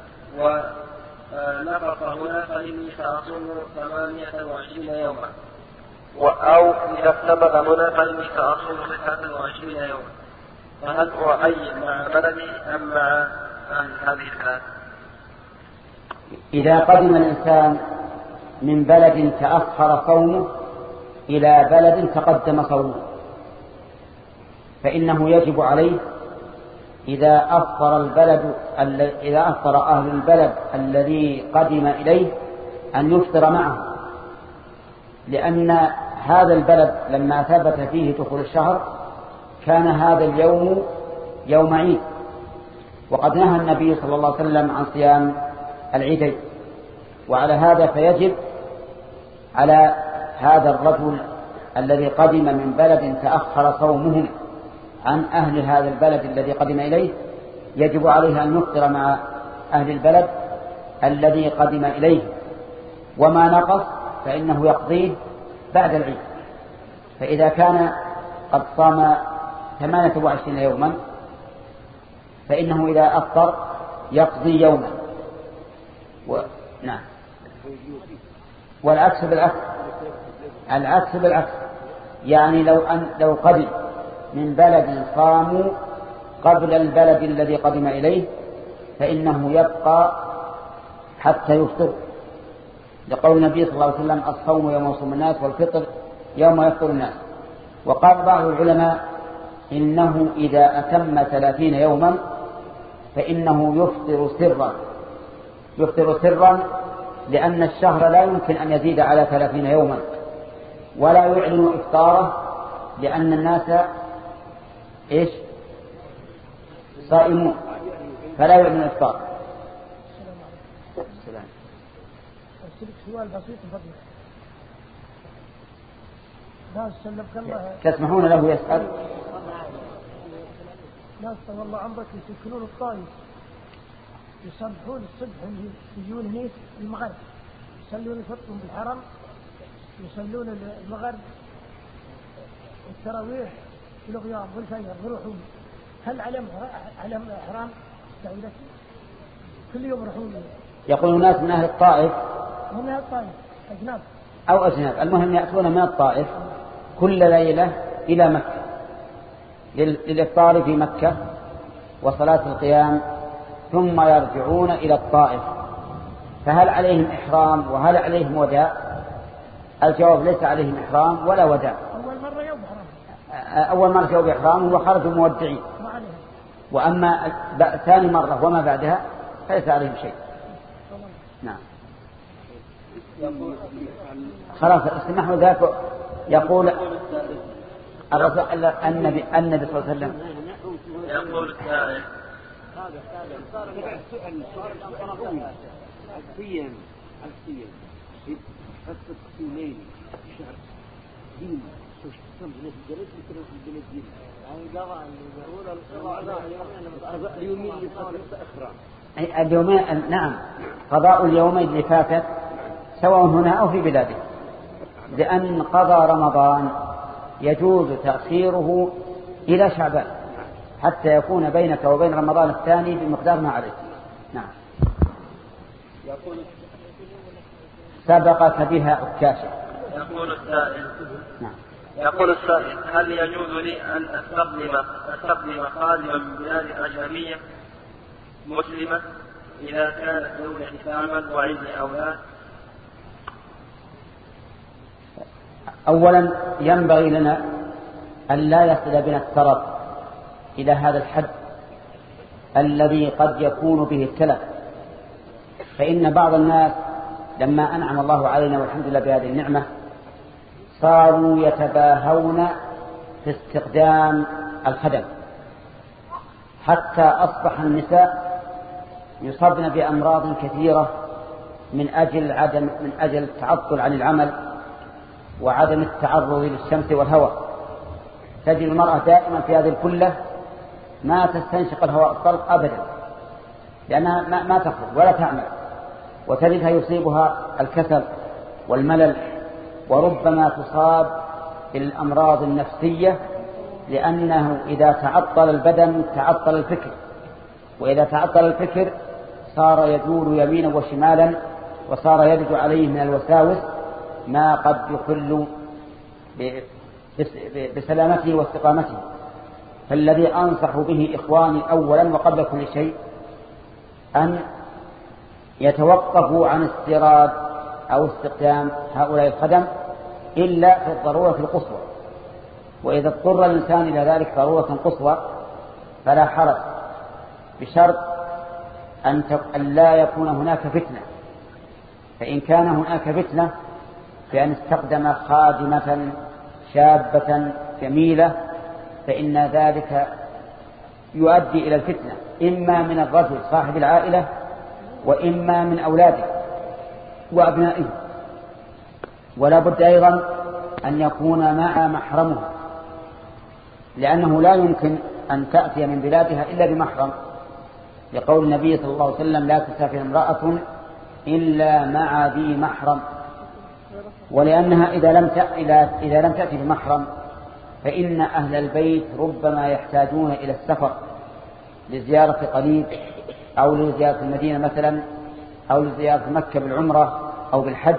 ونقص هنا فإني سأصوم ثمانية وعشرين يوما، أو إذا اكتمل هنا فإني سأصوم تسعة وعشرين يوما، فهل أعين مع بلدي أم مع أهل هذه البلاد؟ إذا قدم الإنسان من بلد تأخر صومه إلى بلد تقدم صومه فإنه يجب عليه إذا أفطر البلد إذا أفطر أهل البلد الذي قدم إليه أن يفطر معه، لأن هذا البلد لما ثبت فيه دخول الشهر كان هذا اليوم يوم عيد، وقد نهى النبي صلى الله عليه وسلم عن صيام العيدين. وعلى هذا فيجب على هذا الرجل الذي قدم من بلد تأخر صومهم عن أهل هذا البلد الذي قدم إليه، يجب عليه أن يفطر مع أهل البلد الذي قدم إليه، وما نقص فإنه يقضيه بعد العيد. فإذا كان قد صام ثمانية وعشرين يوما فإنه إذا أفطر يقضي يوما و... نعم. والعكس بالعكس العكس بالعكس يعني لو أن لو قدم من بلد صاموا قبل البلد الذي قدم إليه فإنه يبقى حتى يفطر، لقول النبي صلى الله عليه وسلم: الصوم يوم يصوم الناس والفطر يوم يفطر الناس. وقال بعض العلماء إنه إذا أتم ثلاثين يوما فإنه يفطر سرا يفطر سرا لأن الشهر لا يمكن أن يزيد على ثلاثين يوما، ولا يعلن إفطاره لأن الناس إيش صائمون فلا يعلن إفطار. السلام. سؤال بسيط فضلك. ناس سلمك الله. تسمحون له يسأل؟ ناس والله عمرك يسكنون الطائف يصبحون الصبح يجون هناك المغرب يصلون يفطرون بالحرم يصلون المغرب التراويح والغياب والفجر يروحون. هل علم علم إحرام دولتي كل يوم يروحون؟ يقول الناس من أهل الطائف من أهل الطائف أجناب أو أجناب، المهم يأتون من الطائف كل ليلة إلى مكة للإفطار في مكة وصلاة القيام ثم يرجعون إلى الطائف، فهل عليهم إحرام وهل عليهم وداع؟ الجواب: ليس عليهم إحرام ولا وداع. أول مرة يوم إحرام أول مرة يوم إحرام وخرجوا مودعين، وأما ثاني مرة وما بعدها فليس عليهم شيء. نعم. خلاص اسمحوا ذاك. يقول الرسول النبي النبي صلى الله عليه وسلم يقول السائل: هذا هذا السؤال السؤال الصيام الصيام خاصة الصيامين شهر دين شو كم جنيه الجلد كم جنيه الدين يعني قضاء القضاء اليومين اللي فاتت إخراج اليومين. نعم، قضاء اليومين اللي فاتت سواء هنا أو في بلاده، لأن قضاء رمضان يجوز تأخيره إلى شعبان حتى يكون بينك وبين رمضان الثاني بمقدار ما عليك. نعم. يقول سبقت بها عكاشة. يقول السائل نعم. يقول السائل: هل يجوز لي أن أستخدم أستخدم خادما من بلاد أجنبية مسلمة إذا كانت زوجتي تعمل وعندي أولاد؟ أولا ينبغي لنا أن لا يصل بنا الترف إلى هذا الحد الذي قد يكون به التلف، فإن بعض الناس لما أنعم الله علينا والحمد لله بهذه النعمة صاروا يتباهون في استخدام الخدم، حتى أصبح النساء يصابن بأمراض كثيرة من أجل عدم من أجل التعطل عن العمل وعدم التعرض للشمس والهواء. تجد المرأة دائما في هذه الكلة ما تستنشق الهواء الطلق أبدا، لأنها ما, ما تخرج ولا تعمل، وتجدها يصيبها الكسل والملل، وربما تصاب بالأمراض النفسية، لأنه إذا تعطل البدن تعطل الفكر، وإذا تعطل الفكر صار يدور يمينا وشمالا، وصار يرد عليه من الوساوس ما قد يخل بسلامته واستقامته. فالذي أنصح به إخواني أولا وقبل كل شيء أن يتوقفوا عن استيراد أو استخدام هؤلاء الخدم إلا في الضرورة القصوى، وإذا اضطر الإنسان إلى ذلك ضرورة قصوى فلا حرج، بشرط أن لا يكون هناك فتنة. فإن كان هناك فتنة بأن استخدم خادمة شابة جميلة فإن ذلك يؤدي إلى الفتنة، إما من الرجل صاحب العائلة وإما من أولاده وأبنائه. ولا بد أيضا أن يكون مع محرمه، لأنه لا يمكن أن تأتي من بلادها إلا بمحرم، لقول النبي صلى الله عليه وسلم لا تسافر امرأة إلا مع ذي محرم. ولأنها إذا لم إذا لم تأتي بمحرم فإن أهل البيت ربما يحتاجون إلى السفر لزيارة قريب أو لزيارة المدينة مثلا أو لزيارة مكة بالعمرة أو بالحج،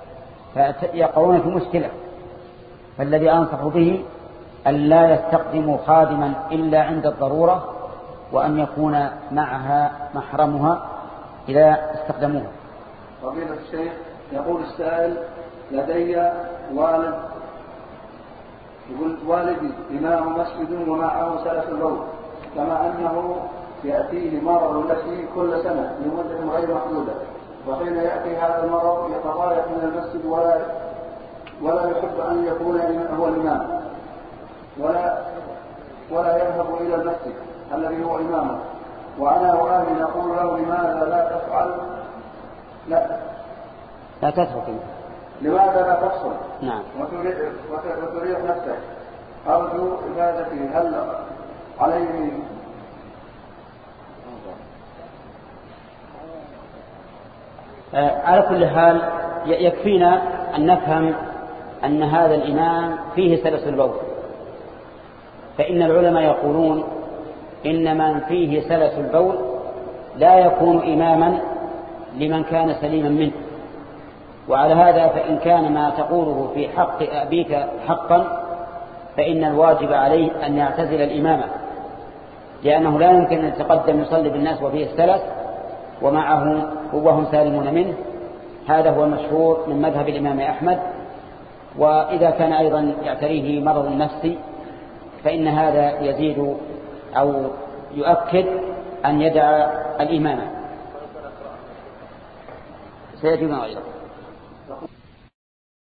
فيقعون في مشكلة. فالذي أنصح به أن لا يستخدموا خادما إلا عند الضرورة، وأن يكون معها محرمها إذا استخدموها. فضيلة الشيخ، يقول السائل: لدي والد، يقول والدي إمام مسجد ومعه سلف البول، كما أنه يأتيه مرض النسي كل سنة لمدة غير محدودة، وحين يأتي هذا المرض يتضايق من المسجد ولا ولا يحب أن يكون هو الإمام، ولا ولا يذهب إلى المسجد الذي هو إمامه، وأنا وأهلي نقول له: لماذا لا تفعل؟ لا لا تترك. لماذا لا تفصل؟ نعم. وتريح نفسك. أرجو إفادتي، هل عليه؟ آه على كل حال يكفينا أن نفهم أن هذا الإمام فيه سلس البول، فإن العلماء يقولون إن من فيه سلس البول لا يكون إماما لمن كان سليما منه. وعلى هذا فإن كان ما تقوله في حق أبيك حقا فإن الواجب عليه أن يعتزل الإمامة، لأنه لا يمكن أن يتقدم يصلي بالناس وفيه السلس ومعه وهم سالمون منه. هذا هو المشهور من مذهب الإمام أحمد. وإذا كان أيضا يعتريه مرض نفسي فإن هذا يزيد أو يؤكد أن يدع الإمامة. سيجب غيره.